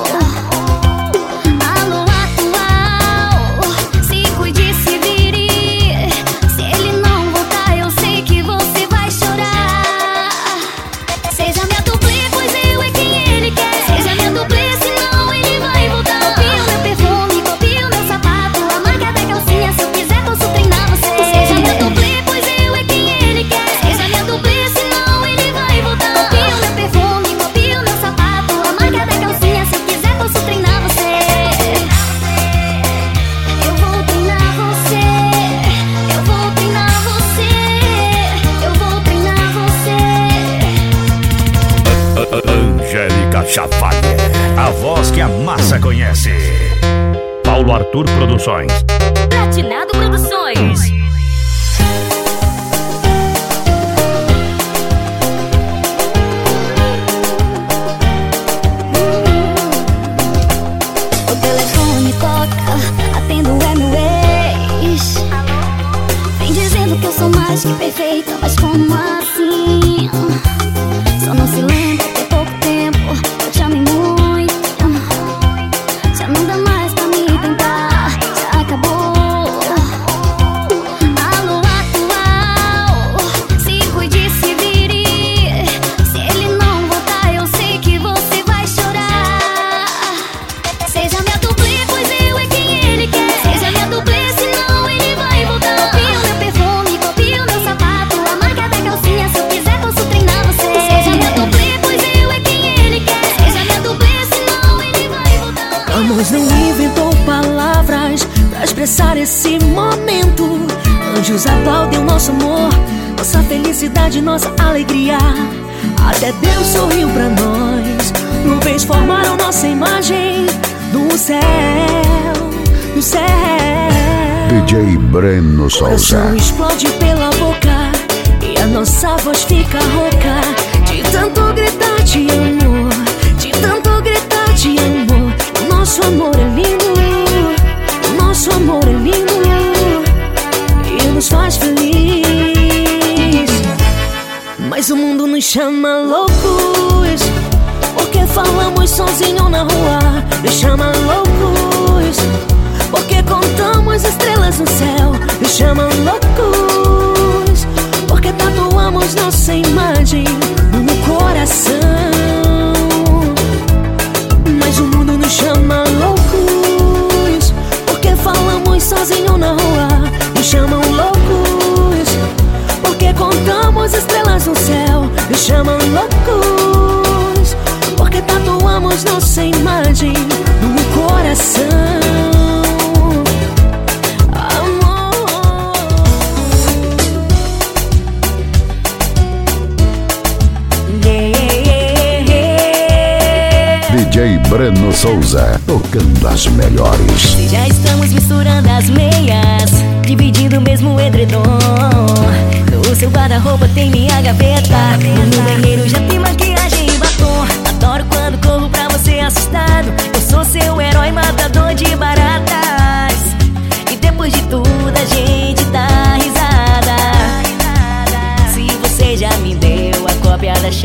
Alô atual, se cuide, se vire. Se ele não voltar, eu sei que você vai chorar. Seja minha dublê, pois eu é quem ele quer. Seja minha dublê, senão ele vai voltar. Copia o meu perfume, copia o meu sapato, a marca da calcinha, se eu quiser posso treinar você. Seja minha dublê, pois eu é quem ele quer. Seja minha dublê, senão ele vai voltar. Copia o meu perfume, copia o meu sapato, a marca da calcinha, se eu quiser posso treinar você. Eu vou treinar você, eu vou treinar você, eu vou treinar você. Angélica Xavier, a voz que a massa conhece. Paulo Arthur Produções. Platinado Produções. O telefone toca, atendo é meu ex. Vem dizendo que eu sou mais que perfeita, mas como assim? Só não se lembra que há pouco tempo eu te amei muito. Já não dá mais pra me tentar, já acabou. Alô atual, se cuide, se vire. Se ele não voltar, eu sei que você vai chorar. Seja minha dublê, pois eu é quem ele quer. Seja minha dublê, senão ele vai voltar. Copia o meu perfume, copia o meu sapato, a marca da calcinha, se eu quiser posso treinar você. Seja minha dublê, pois eu é quem ele quer. Seja minha dublê, senão ele vai voltar. Amor não inventou palavras pra expressar esse momento. Anjos aplaudem o nosso amor, nossa felicidade, nossa alegria. Até Deus sorriu pra nós. Nuvens formaram nossa imagem no céu, no céu. DJ Breno O coração explode pela boca e a nossa voz fica rouca de tanto gritar de amor, de tanto gritar de amor. Nosso amor é lindo, nosso amor é lindo e nos faz feliz. Mas o mundo nos chama loucos, porque falamos sozinho na rua. Nos chama loucos, porque contamos estrelas no céu. Nos chama loucos, porque tatuamos nossa imagem no coração. Mas o mundo nos chama loucos, porque falamos sozinho na rua. Nos chamam loucos, porque contamos estrelas no céu. Nos chamam loucos, porque tatuamos nossa imagem no coração. Amor. DJ Breno Souza, tocando as melhores. Se já estamos misturando as meias, dividindo o mesmo edredom. No seu guarda-roupa tem minha gaveta, no banheiro já tem maquiagem e batom. Adoro quando corro pra você assustado. Eu sou seu herói matador de baratas, e depois de tudo a gente dá risada. Se você já me deu a cópia da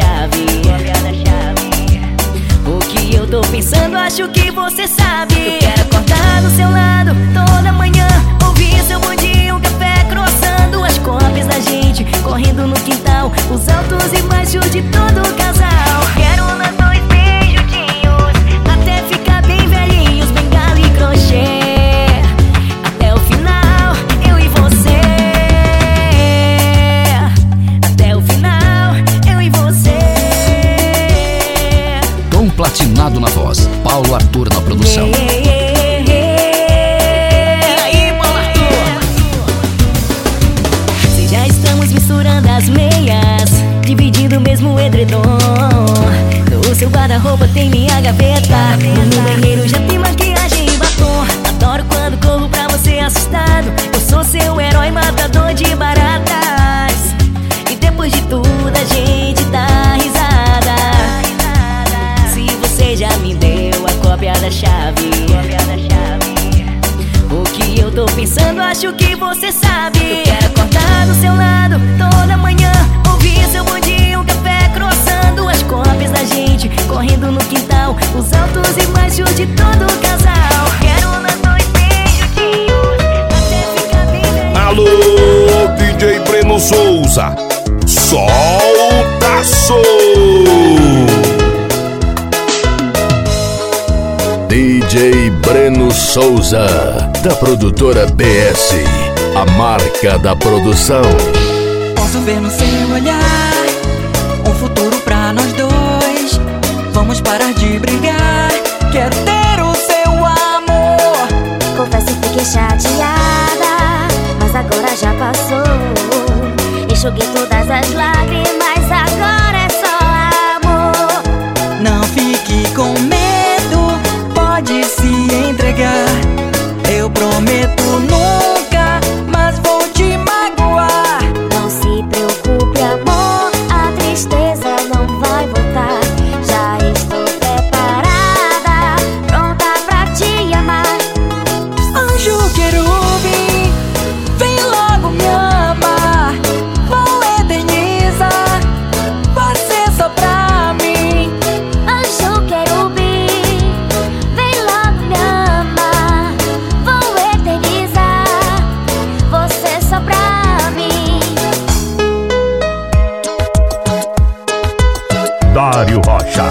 tô pensando, acho que você sabe. Eu quero acordar do seu lado toda manhã, ouvir seu bom dia, um café croissando, as cópias da gente correndo no quintal, os altos e baixos de todo o casal. Quero nas noites juntinhos até ficar bem velho. Alô, DJ Breno Souza, solta som. DJ Breno Souza, da produtora BS, a marca da produção. Posso ver no seu olhar um futuro pra nós dois. Vamos parar de brigar, quero ter o seu amor. Confesso que fiquei chateada, mas agora já passou. Enxuguei todas as lágrimas, agora é só amor. Não fique com medo, pode se entregar. Eu prometo nunca, mas vou te magoar. Não se preocupe, amor, a tristeza não vai voltar. Já estou preparada, pronta pra te amar. Anjo querubim, vem logo me amar. Vou eternizar você só pra mim. Anjo querubim, vem logo me amar. Vou eternizar você só pra mim. Dário Rocha.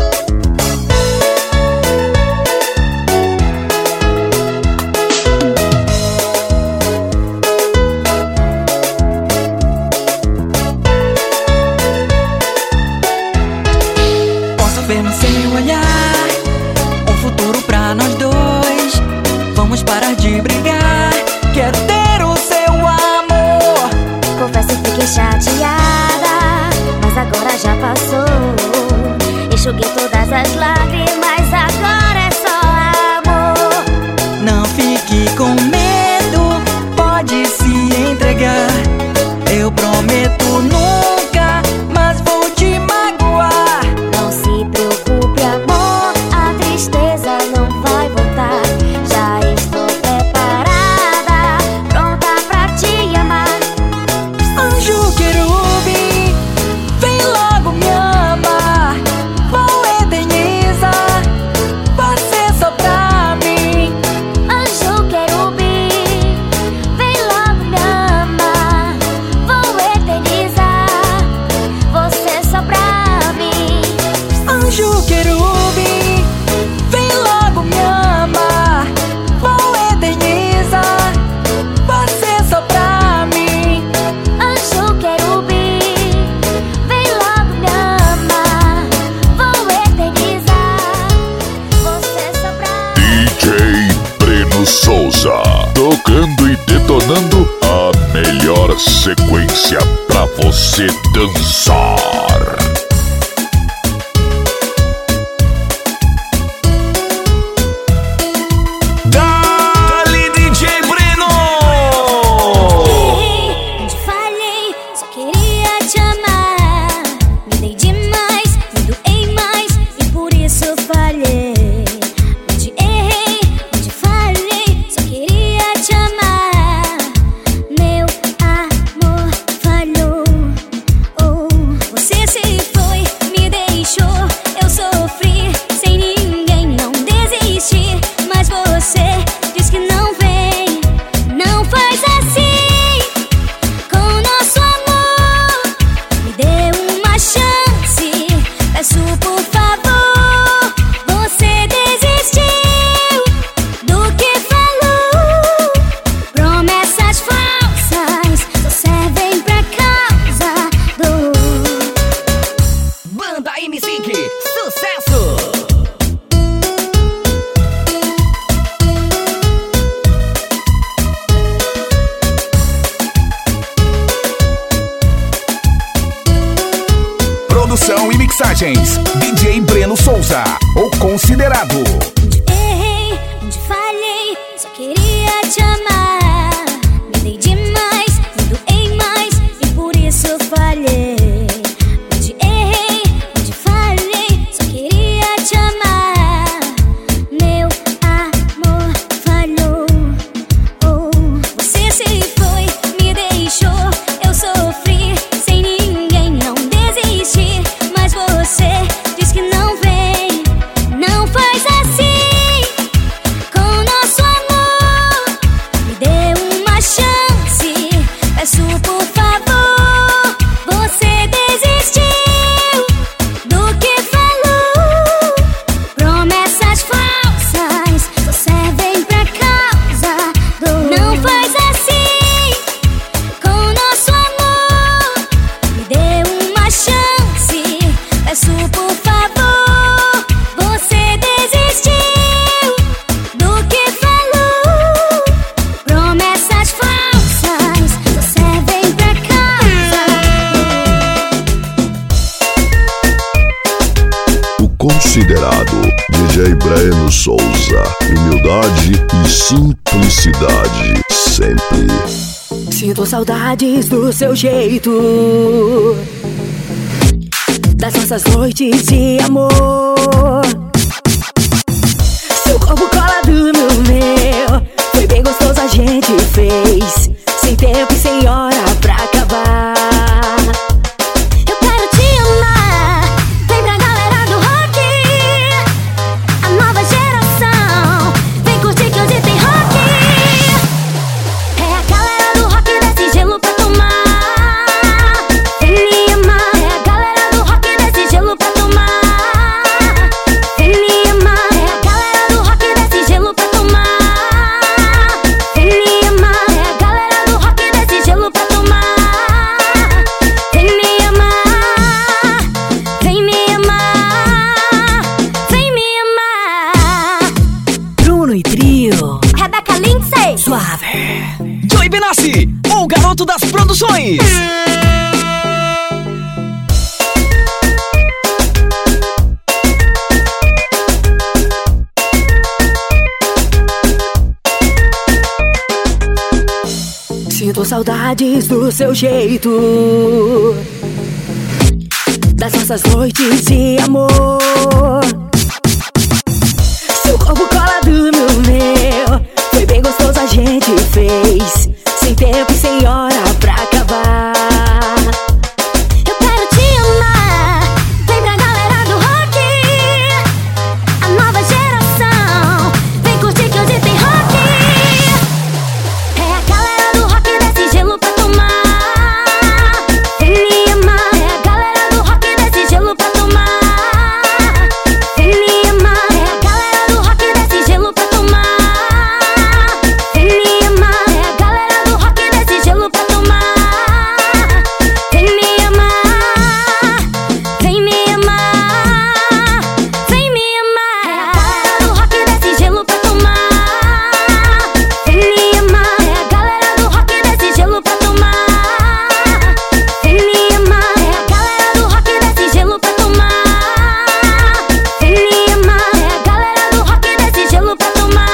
Posso ver no seu olhar um futuro pra nós dois. Vamos parar de brigar, quero ter o seu amor. Confesso que fiquei chateada, mas agora já passou. Enxuguei todas as lágrimas, agora é só amor. Não fique com medo, pode se entregar. Eu prometo nunca, mas vou te magoar. Não se preocupe, amor, a tristeza não vai voltar. Já estou preparada, pronta pra te amar. Anjo querubim, vem logo me amar. Vou eternizar você só pra mim. Anjo querubim, vem logo me amar. Vou eternizar você só pra mim. Anjo querubim, vem logo me amar. Vou eternizar você só pra mim. Anjo querubim, vem logo me amar. Vou eternizar você só pra mim. DJ Breno Souza, tocando e detonando a melhor sequência pra você dançar. Dali DJ Breno! Onde falhei, só queria te amar. Me dei demais, me doei mais e por isso falhei. Onde errei, onde falhei, só queria te amar. Meu amor falhou, oh, você se foi. considerado. DJ Breno Souza, humildade e simplicidade sempre. Sinto saudades do seu jeito, das nossas noites de amor. Seu corpo colado no meu, foi bem gostoso a gente fez, sem tempo e sem hora pra acabar. Eu quero te amar, vem pra galera do rock, a nova geração, vem curtir que hoje tem rock. É a galera do rock desse gelo pra tomar, vem me amar. É a galera do rock desse gelo pra tomar, vem me amar. É a galera do rock desse gelo pra tomar, vem me amar. É a galera do rock desse gelo pra tomar, vem me amar, vem me amar, vem me amar. Bruno e Trio, Rebeca Lindsay, Suave, Joey Benassi, o garoto das produções. Sinto saudades do seu jeito, das nossas noites de amor. Seu corpo colado no meu, foi bem gostoso a gente fez, sem tempo e sem hora pra acabar. eu quero te amar, vem pra galera do rock, a nova geração, vem curtir que hoje tem rock. É a galera do rock desse gelo pra tomar, vem me amar. É a galera do rock desse gelo pra tomar, vem me amar. É a galera do rock desse gelo pra tomar, vem me amar. É a galera do rock desse gelo pra tomar, vem me amar, vem me amar, vem me amar. É a galera do rock desse gelo pra tomar, vem me amar. É a galera do rock desse gelo pra tomar, vem me amar. É a galera do rock desse gelo pra tomar, vem me amar. É a galera do rock desse gelo pra tomar,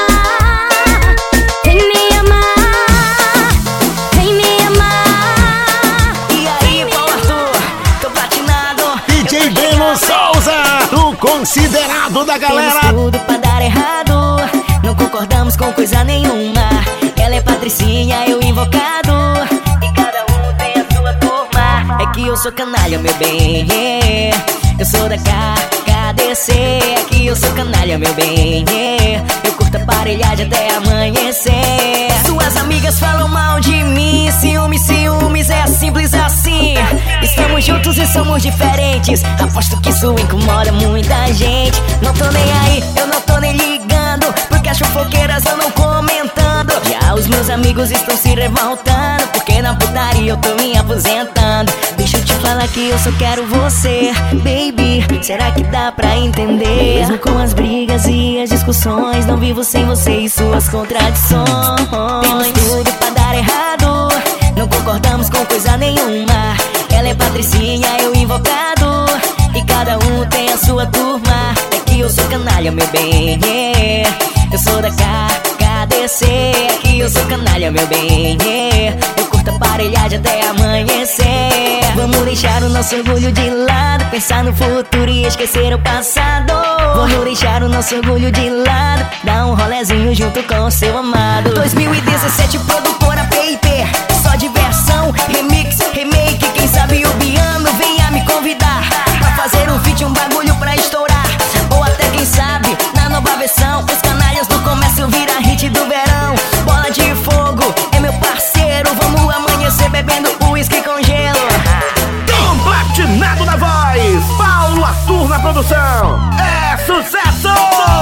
vem me amar, vem me amar. E aí, Paulo Arthur, tô platinado. DJ Breno Souza, o considerado da galera. Temos tudo pra dar errado, não concordamos com coisa nenhuma. Ela é patricinha, eu invocado, e cada um tem a sua turma. É que eu sou canalha, meu bem, eu sou da KDC. É que eu sou canalha, meu bem, eu curto aparelhagem até amanhecer. Suas amigas falam mal de mim, ciúmes, ciúmes, é simples assim. Estamos juntos e somos diferentes, aposto que isso incomoda muita gente. Não tô nem aí, eu não tô nem ligando, porque as fofoqueiras andam comentando. Já os meus amigos estão se revoltando, porque na putaria eu tô me aposentando. Deixa eu te falar que eu só quero você, baby, será que dá pra entender? Mesmo com as brigas e as discussões, não vivo sem você e suas contradições. Temos tudo pra dar errado, não concordamos com coisa nenhuma. Ela é patricinha, eu invocado, e cada um tem a sua turma. É que eu sou canalha, meu bem, eu sou da KDC. É que eu sou canalha, meu bem, eu curto aparelhagem até amanhecer. Vamos deixar o nosso orgulho de lado, pensar no futuro e esquecer o passado. Vamos deixar o nosso orgulho de lado, dar um rolezinho junto com o seu amado. 2017, produtora PIP, só diversão, remix, remake. Quem sabe o Biano venha me convidar pra fazer um feat, um bagulho pra estourar. Ou até quem sabe, na nova versão, os canalhas do comércio vira hit do verão. Bola de fogo é meu parceiro, vamos amanhecer bebendo uísque com gelo. Tom Platinado na voz, Paulo Arthur na produção. É sucesso!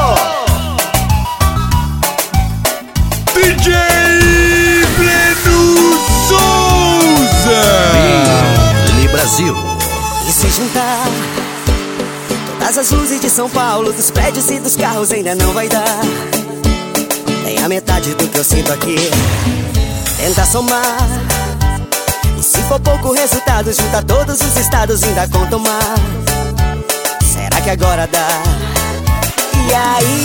DJ Breno Souza. Li Brasil. E se juntar todas as luzes de São Paulo, dos prédios e dos carros, ainda não vai dar nem a metade do que eu sinto aqui. Tenta somar, e se for pouco resultado, junta todos os estados, ainda conta mais. Será que agora dá? E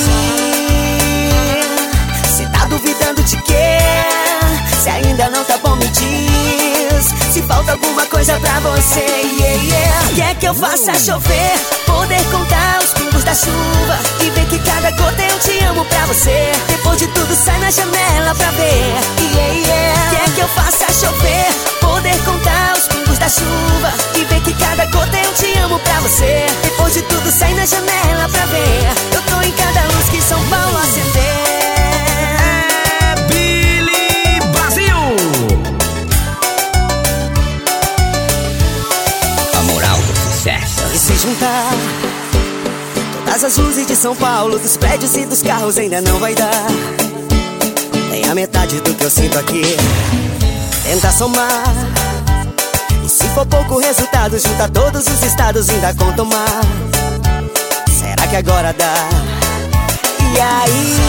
aí, cê tá duvidando de quê? Se ainda não tá bom, me diz. Se falta alguma coisa pra você, Quer que eu faça chover, poder contar os pingos da chuva e ver que cada gota eu te amo pra você. Depois de tudo sai na janela pra ver, Quer que eu faça chover, poder contar os pingos da chuva e ver que cada gota eu te amo pra você. Depois de tudo sai na janela pra ver. Eu tô em cada luz que São Paulo acender. E se juntar todas as luzes de São Paulo, dos prédios e dos carros, ainda não vai dar nem a metade do que eu sinto aqui. Tenta somar, e se for pouco resultado, junta todos os estados, ainda conta mais. Será que agora dá? E aí,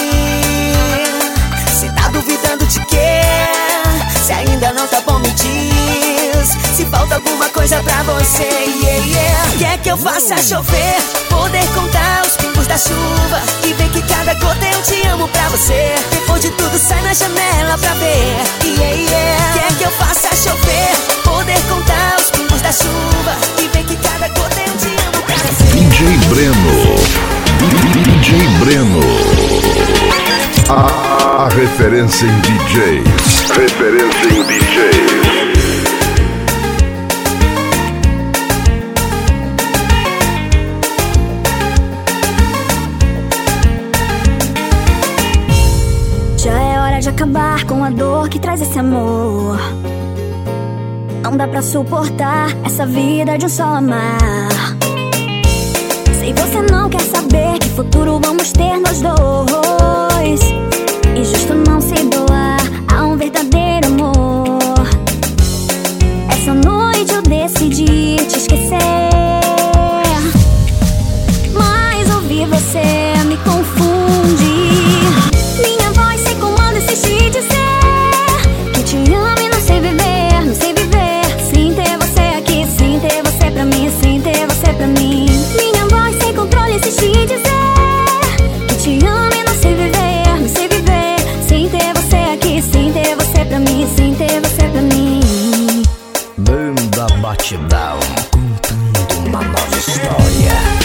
cê tá duvidando de quê? Se ainda não tá bom, me diz. Se falta alguma coisa pra você, Quer que eu faça chover, poder contar os pingos da chuva e ver que cada gota eu te amo pra você. Depois de tudo sai na janela pra ver, Quer que eu faça chover, poder contar os pingos da chuva e ver que cada gota eu te amo pra você. DJ Breno. A referência em DJs. Referência em DJs. Já é hora de acabar com a dor que traz esse amor. Não dá pra suportar essa vida de um só amar. Sei você não quer saber que futuro vamos ter nós dois. Injusto não se doar a um verdadeiro amor. Essa noite eu decidi te esquecer, mas ouvir você me confunde. Minha voz sem comando insiste dizer que te amo e não sei viver, não sei viver sem ter você aqui, sem ter você pra mim, sem ter você pra mim. Minha voz sem controle insiste dizer que te amo e não sei viver, não sei viver sem ter você aqui, sem ter você pra mim, sem ter você pra mim. Banda Batidão, contando uma nova história.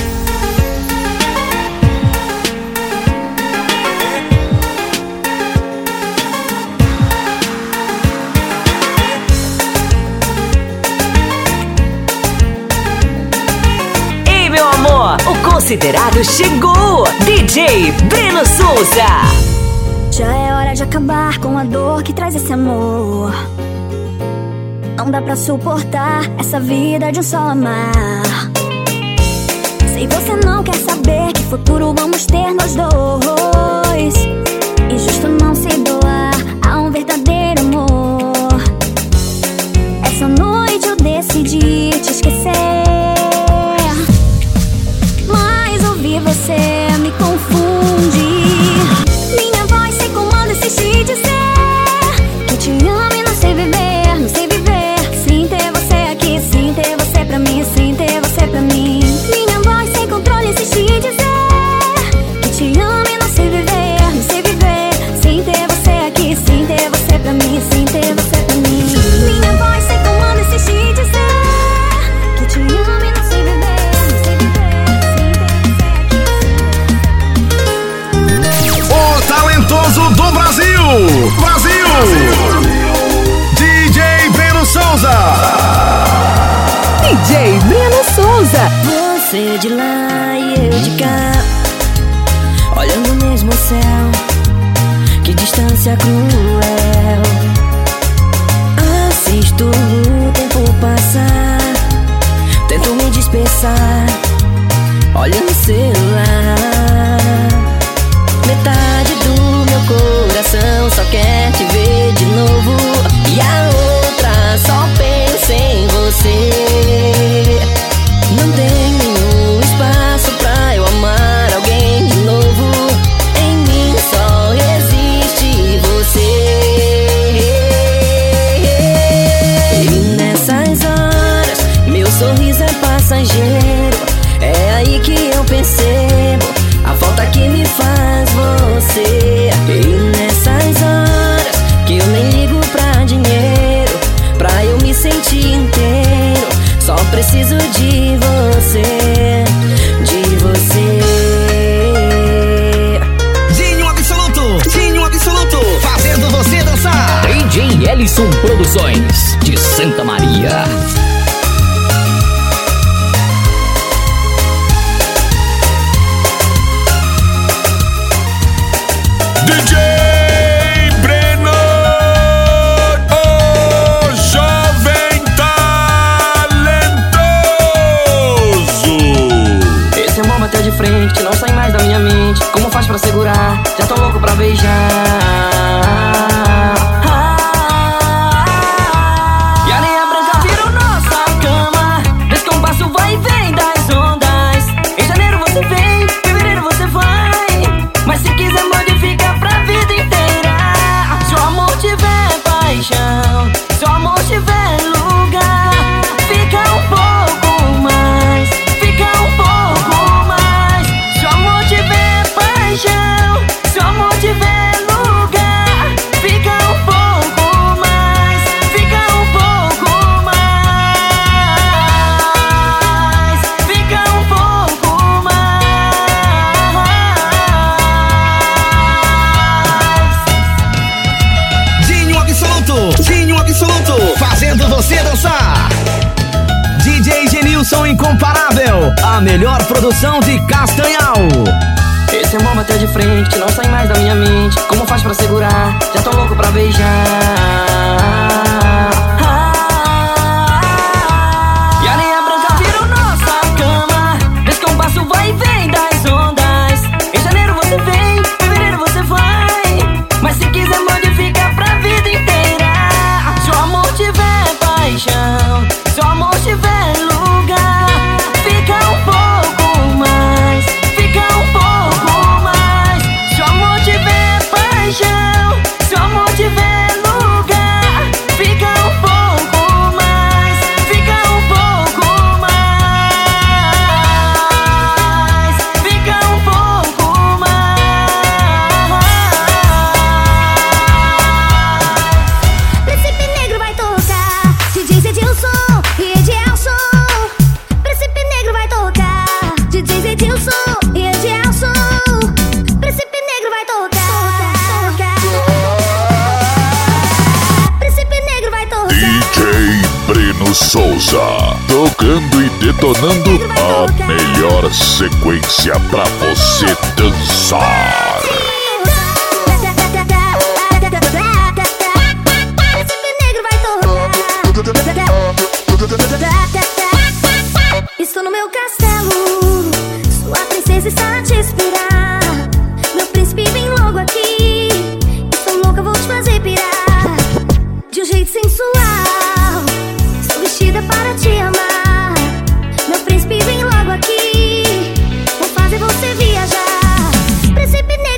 O considerado chegou, DJ Breno Souza. Já é hora de acabar com a dor que traz esse amor. Não dá pra suportar essa vida de um só amar. Sei você não quer saber que futuro vamos ter nós dois. Injusto não se doar a um verdadeiro amor. Essa noite eu decidi te esquecer, você me confunde. Minha voz sem comando insiste dizer que te amo e não sei viver, não sei viver sem ter você aqui, sem ter você pra mim, sem ter você pra mim. Minha voz sem controle insiste dizer que te amo e não sei viver, não sei viver sem ter você aqui, sem ter você pra mim, sem ter você pra mim. Minha voz sem comando insiste dizer que te amo e não sei viver. Do Brasil, DJ Breno Souza. DJ Breno Souza. Você de lá e eu de cá, olhando o mesmo céu, que distância cruel. Assisto o tempo passar, tento me dispersar, olhando o celular. Metade do meu coração só quer te ver de novo, e a outra só pensa em você. Não tem nenhum espaço pra eu amar alguém de novo. Em mim só existe você. E nessas horas meu sorriso é passageiro. É aí que eu percebo a falta Edilson Produções de Santa Maria. DJ Breno, o jovem talentoso. Esse amor bateu de frente, não sai mais da minha mente. Como faz pra segurar? Já tô louco pra beijar. E a areia branca virou nossa cama. Descompasso vai e vem das ondas. Em janeiro você vem, em fevereiro você vai. Mas se quiser modifica pra vida inteira. Se o amor tiver paixão, se o amor tiver lugar, fica um pouco mais, fica um pouco mais. Se o amor tiver paixão, se o amor tiver lugar, fica um pouco mais, fica um pouco mais, fica um pouco mais. Dinho Absoluto, fazendo você dançar. DJ Genilson Incomparável, a melhor produção de Castanhal. Esse amor bateu de frente, não sai mais da minha mente. Como faz pra segurar? Já tô louco pra beijar. E a areia branca virou nossa cama. Descompasso vai e vem das ondas. Em janeiro você vem, em fevereiro você vai. Mas se quiser modifica pra vida inteira. Se o amor tiver paixão, se o amor tiver lugar, fica um pouco mais, fica um pouco mais. Se o amor tiver paixão, se o amor tiver lugar, fica um pouco mais, fica um pouco mais, fica um pouco mais. Príncipe Negro vai tocar, DJ Edilson e Edilson. Príncipe Negro vai tocar, DJ Edilson e Edilson. Príncipe Negro vai tocar. Príncipe Negro vai tocar. DJ Breno Souza, tocando e detonando a melhor sequência pra você dançar. Príncipe Negro vai tocar. Estou no meu castelo, sua princesa está a te esperar. Meu príncipe vem logo aqui, estou louca, vou te fazer pirar. De um jeito sensual, sou vestida para te amar. Meu príncipe vem logo aqui, vou fazer você viajar. Príncipe Negro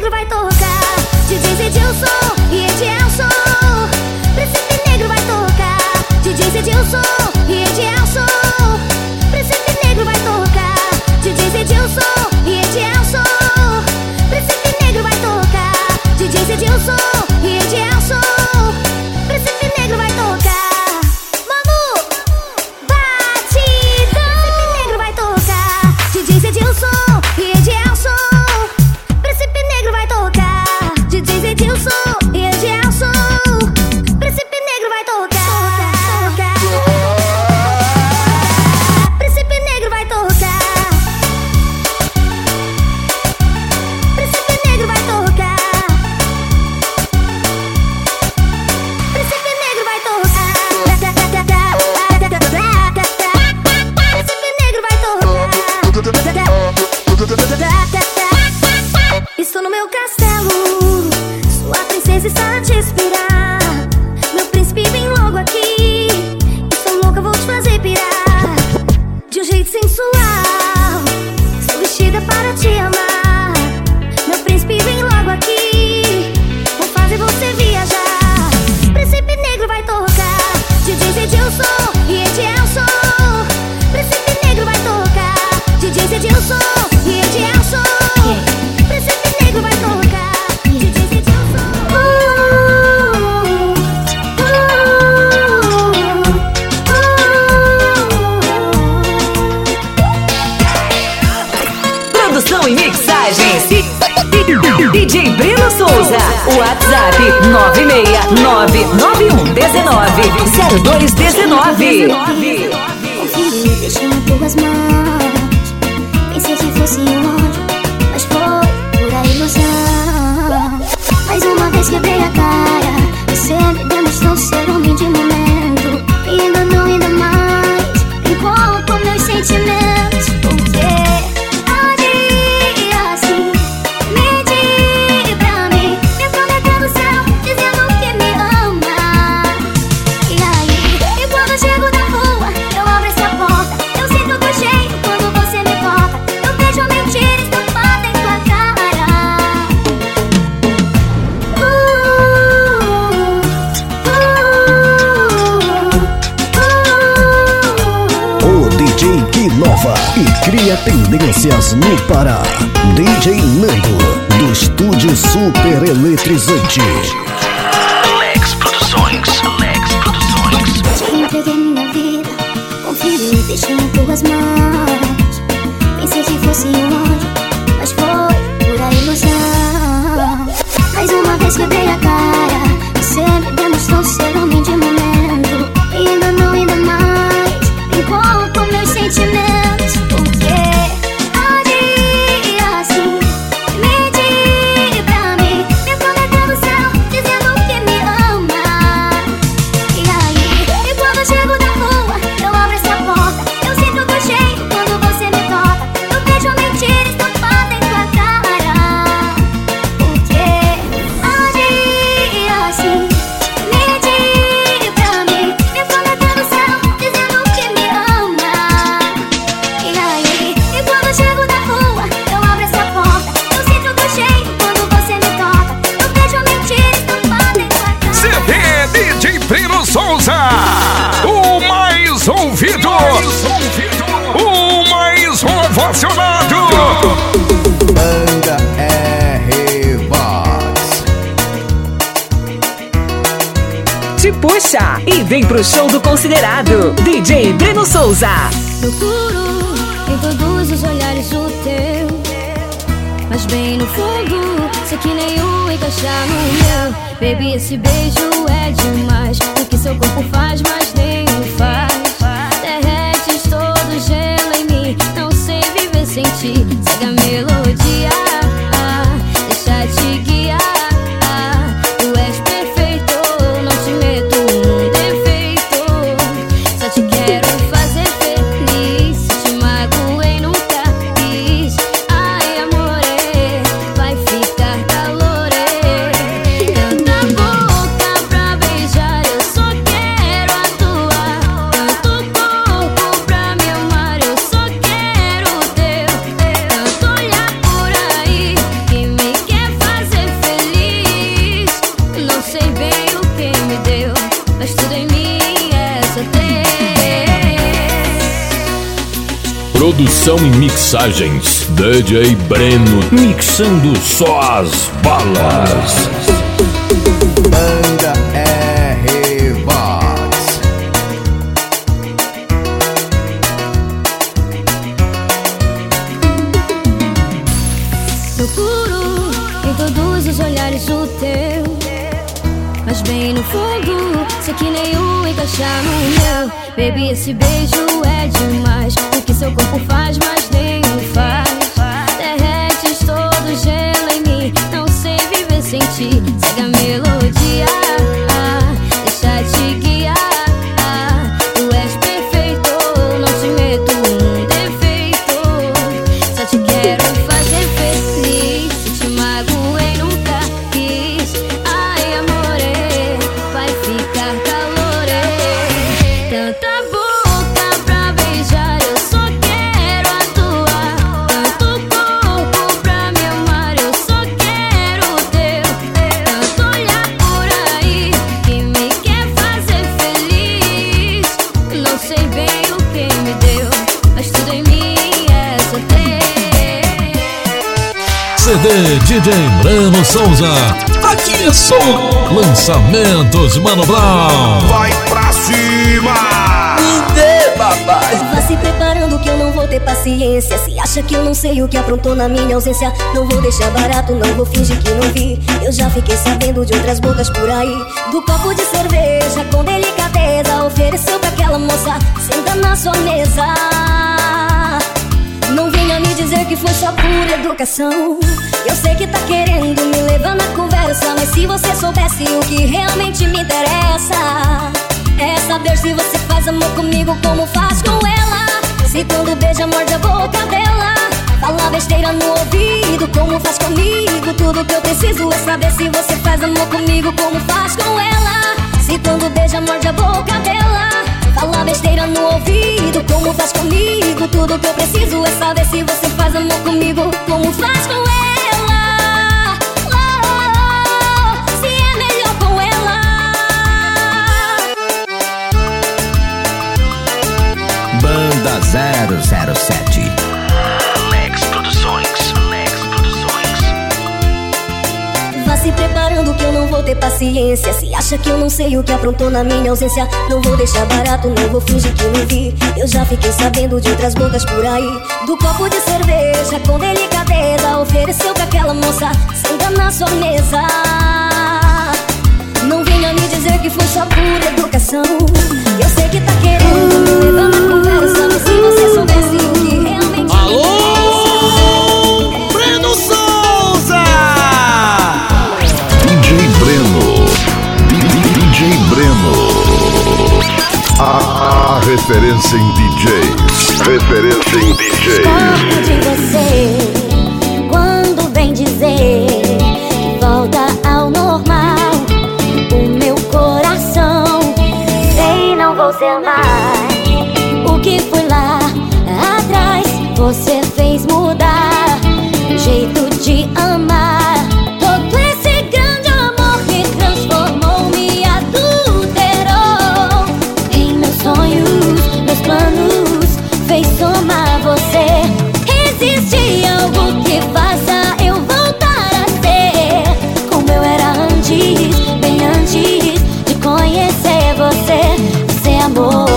96991190219. Confie, deixa em tuas mãos. Pensei que fosse um anjo, mas foi pura ilusão. Mais uma vez quebrei a cara. Você me demonstrou ser homem de momento. E enganou ainda mais, brincou com meus sentimentos. Porque age assim, mente pra mim, me prometendo o céu, dizendo que me ama. E aí, e quando eu chego na rua, eu abro essa porta, eu sinto teu cheiro quando você me toca. Eu vejo a mentira estampada em tua cara. O DJ que inova e cria tendências no Pará. DJ Nando, do estúdio Super Eletrizante. Te entreguei minha vida, confie, deixei em tuas mãos. Pensei que fosse um anjo, mas foi pura ilusão. Mais uma vez quebrei a cara. Você me demonstrou ser homem de momento. E enganou ainda mais, brincou com meus sentimentos. Porque age assim, mente pra mim, me prometendo o céu, dizendo que me ama. E aí, e quando eu chego na rua, eu abro essa porta, eu sinto teu cheiro quando você me toca. Eu vejo a mentira estampada em tua cara. Porque age assim, mente pra mim, me prometendo o céu, dizendo que me ama. E aí, e quando eu chego na rua, eu abro essa porta, eu sinto teu cheiro quando você me toca. Eu vejo a mentira estampada em tua cara. CD DJ Breno Souza, o mais ouvido, o mais ovacionado. Banda R-Box. Te puxa e vem pro show do Considerado. DJ Breno Souza. Procuro em todos os olhares o teu, mas bem no fundo, sei que nenhum encaixar no meu. Baby, esse beijo é demais. O que seu corpo faz, mas nenhum faz. Derretes todo gelo em mim, não sei viver sem ti. Segue a melodia, deixa te guiar. Tu és perfeito, não te meto um defeito. Só te quero fazer feliz. Se te magoei, nunca quis. Ai, amore, vai ficar calore. Tanta boca pra beijar, eu só quero a tua. Tanto corpo pra me amar, eu só quero o teu. Tanto olhar por aí que me quer fazer feliz. Não sei bem o que me deu, mas tudo em mim é só ter. Produção e mixagens DJ Breno, mixando só as balas. Banda R-Box. Procuro em todos os olhares o teu, mas bem no fundo, sei que nenhum encaixar no meu. Baby, esse beijo é demais. O que seu corpo faz, mas nenhum faz. Derretes todo gelo em mim, não sei viver sem ti. Segue a melodia, deixa te guiar. Tu és perfeito, não te meto um defeito. Só te quero fazer feliz. Se te magoei, nunca quis. Ai, amore, vai ficar calore. Tanta boca pra beijar, eu só quero a tua. Tanto corpo pra me amar, eu só quero o teu. Tanto olhar por aí que me quer fazer feliz. Não sei bem o que me deu, mas tudo em mim é só ter. CD DJ Breno Souza. Aqui é som. Lançamentos Mano Brown. Vai pra cima! Me deu papai. Vá se preparando que eu não vou ter paciência. Se acha que eu não sei o que aprontou na minha ausência, não vou deixar barato, não vou fingir que não vi. Eu já fiquei sabendo de outras bocas por aí. Do copo de cerveja com delicadeza ofereceu pra aquela moça, senta na sua mesa. Não venha me dizer que foi só por educação. Eu sei que tá querendo me levar na conversa, mas se você soubesse o que realmente me interessa, é saber se você faz amor comigo como faz com ela. Se quando beija morde a boca dela, fala besteira no ouvido como faz comigo. Tudo que eu preciso é saber se você faz amor comigo como faz com ela. Se quando beija morde a boca dela, fala besteira no ouvido como faz comigo. Tudo que eu preciso é saber se você faz amor comigo como faz com ela. Se é melhor com ela. Banda 007 Lex Produções. Vá se preparando que eu não vou ter paciência. Se acha que eu não sei o que aprontou na minha ausência, não vou deixar barato, não vou fingir que não vi. Eu já fiquei sabendo de outras bocas por aí. Do copo de cerveja com delicadeza ofereceu pra aquela moça, senta na sua mesa. Não venha me dizer que foi só por educação. Eu sei que tá querendo me levar na conversa, mas se você soubesse o que realmente Breno Souza! DJ Breno. DJ Breno. A referência em DJs. Referência em DJs. Gosto de você quando vem dizer que volta ao normal. O meu coração, sei não vou ser mais o que foi lá atrás. Você fez mudar o jeito de amar. Todo esse grande amor me transformou, me adulterou. Em meus sonhos, meus planos, fez somar você. Existe algo que faça eu voltar a ser como eu era antes, bem antes de conhecer você. Você é amor.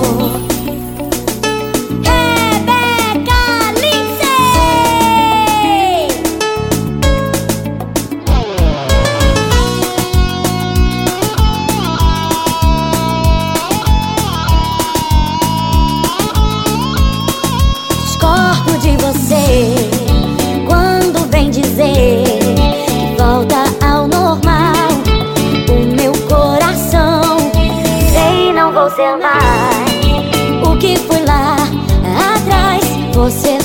Rebeca Lindsay. Discordo de você quando vem dizer que volta ao normal. O meu coração, sei não vou ser mais o que foi lá atrás. Você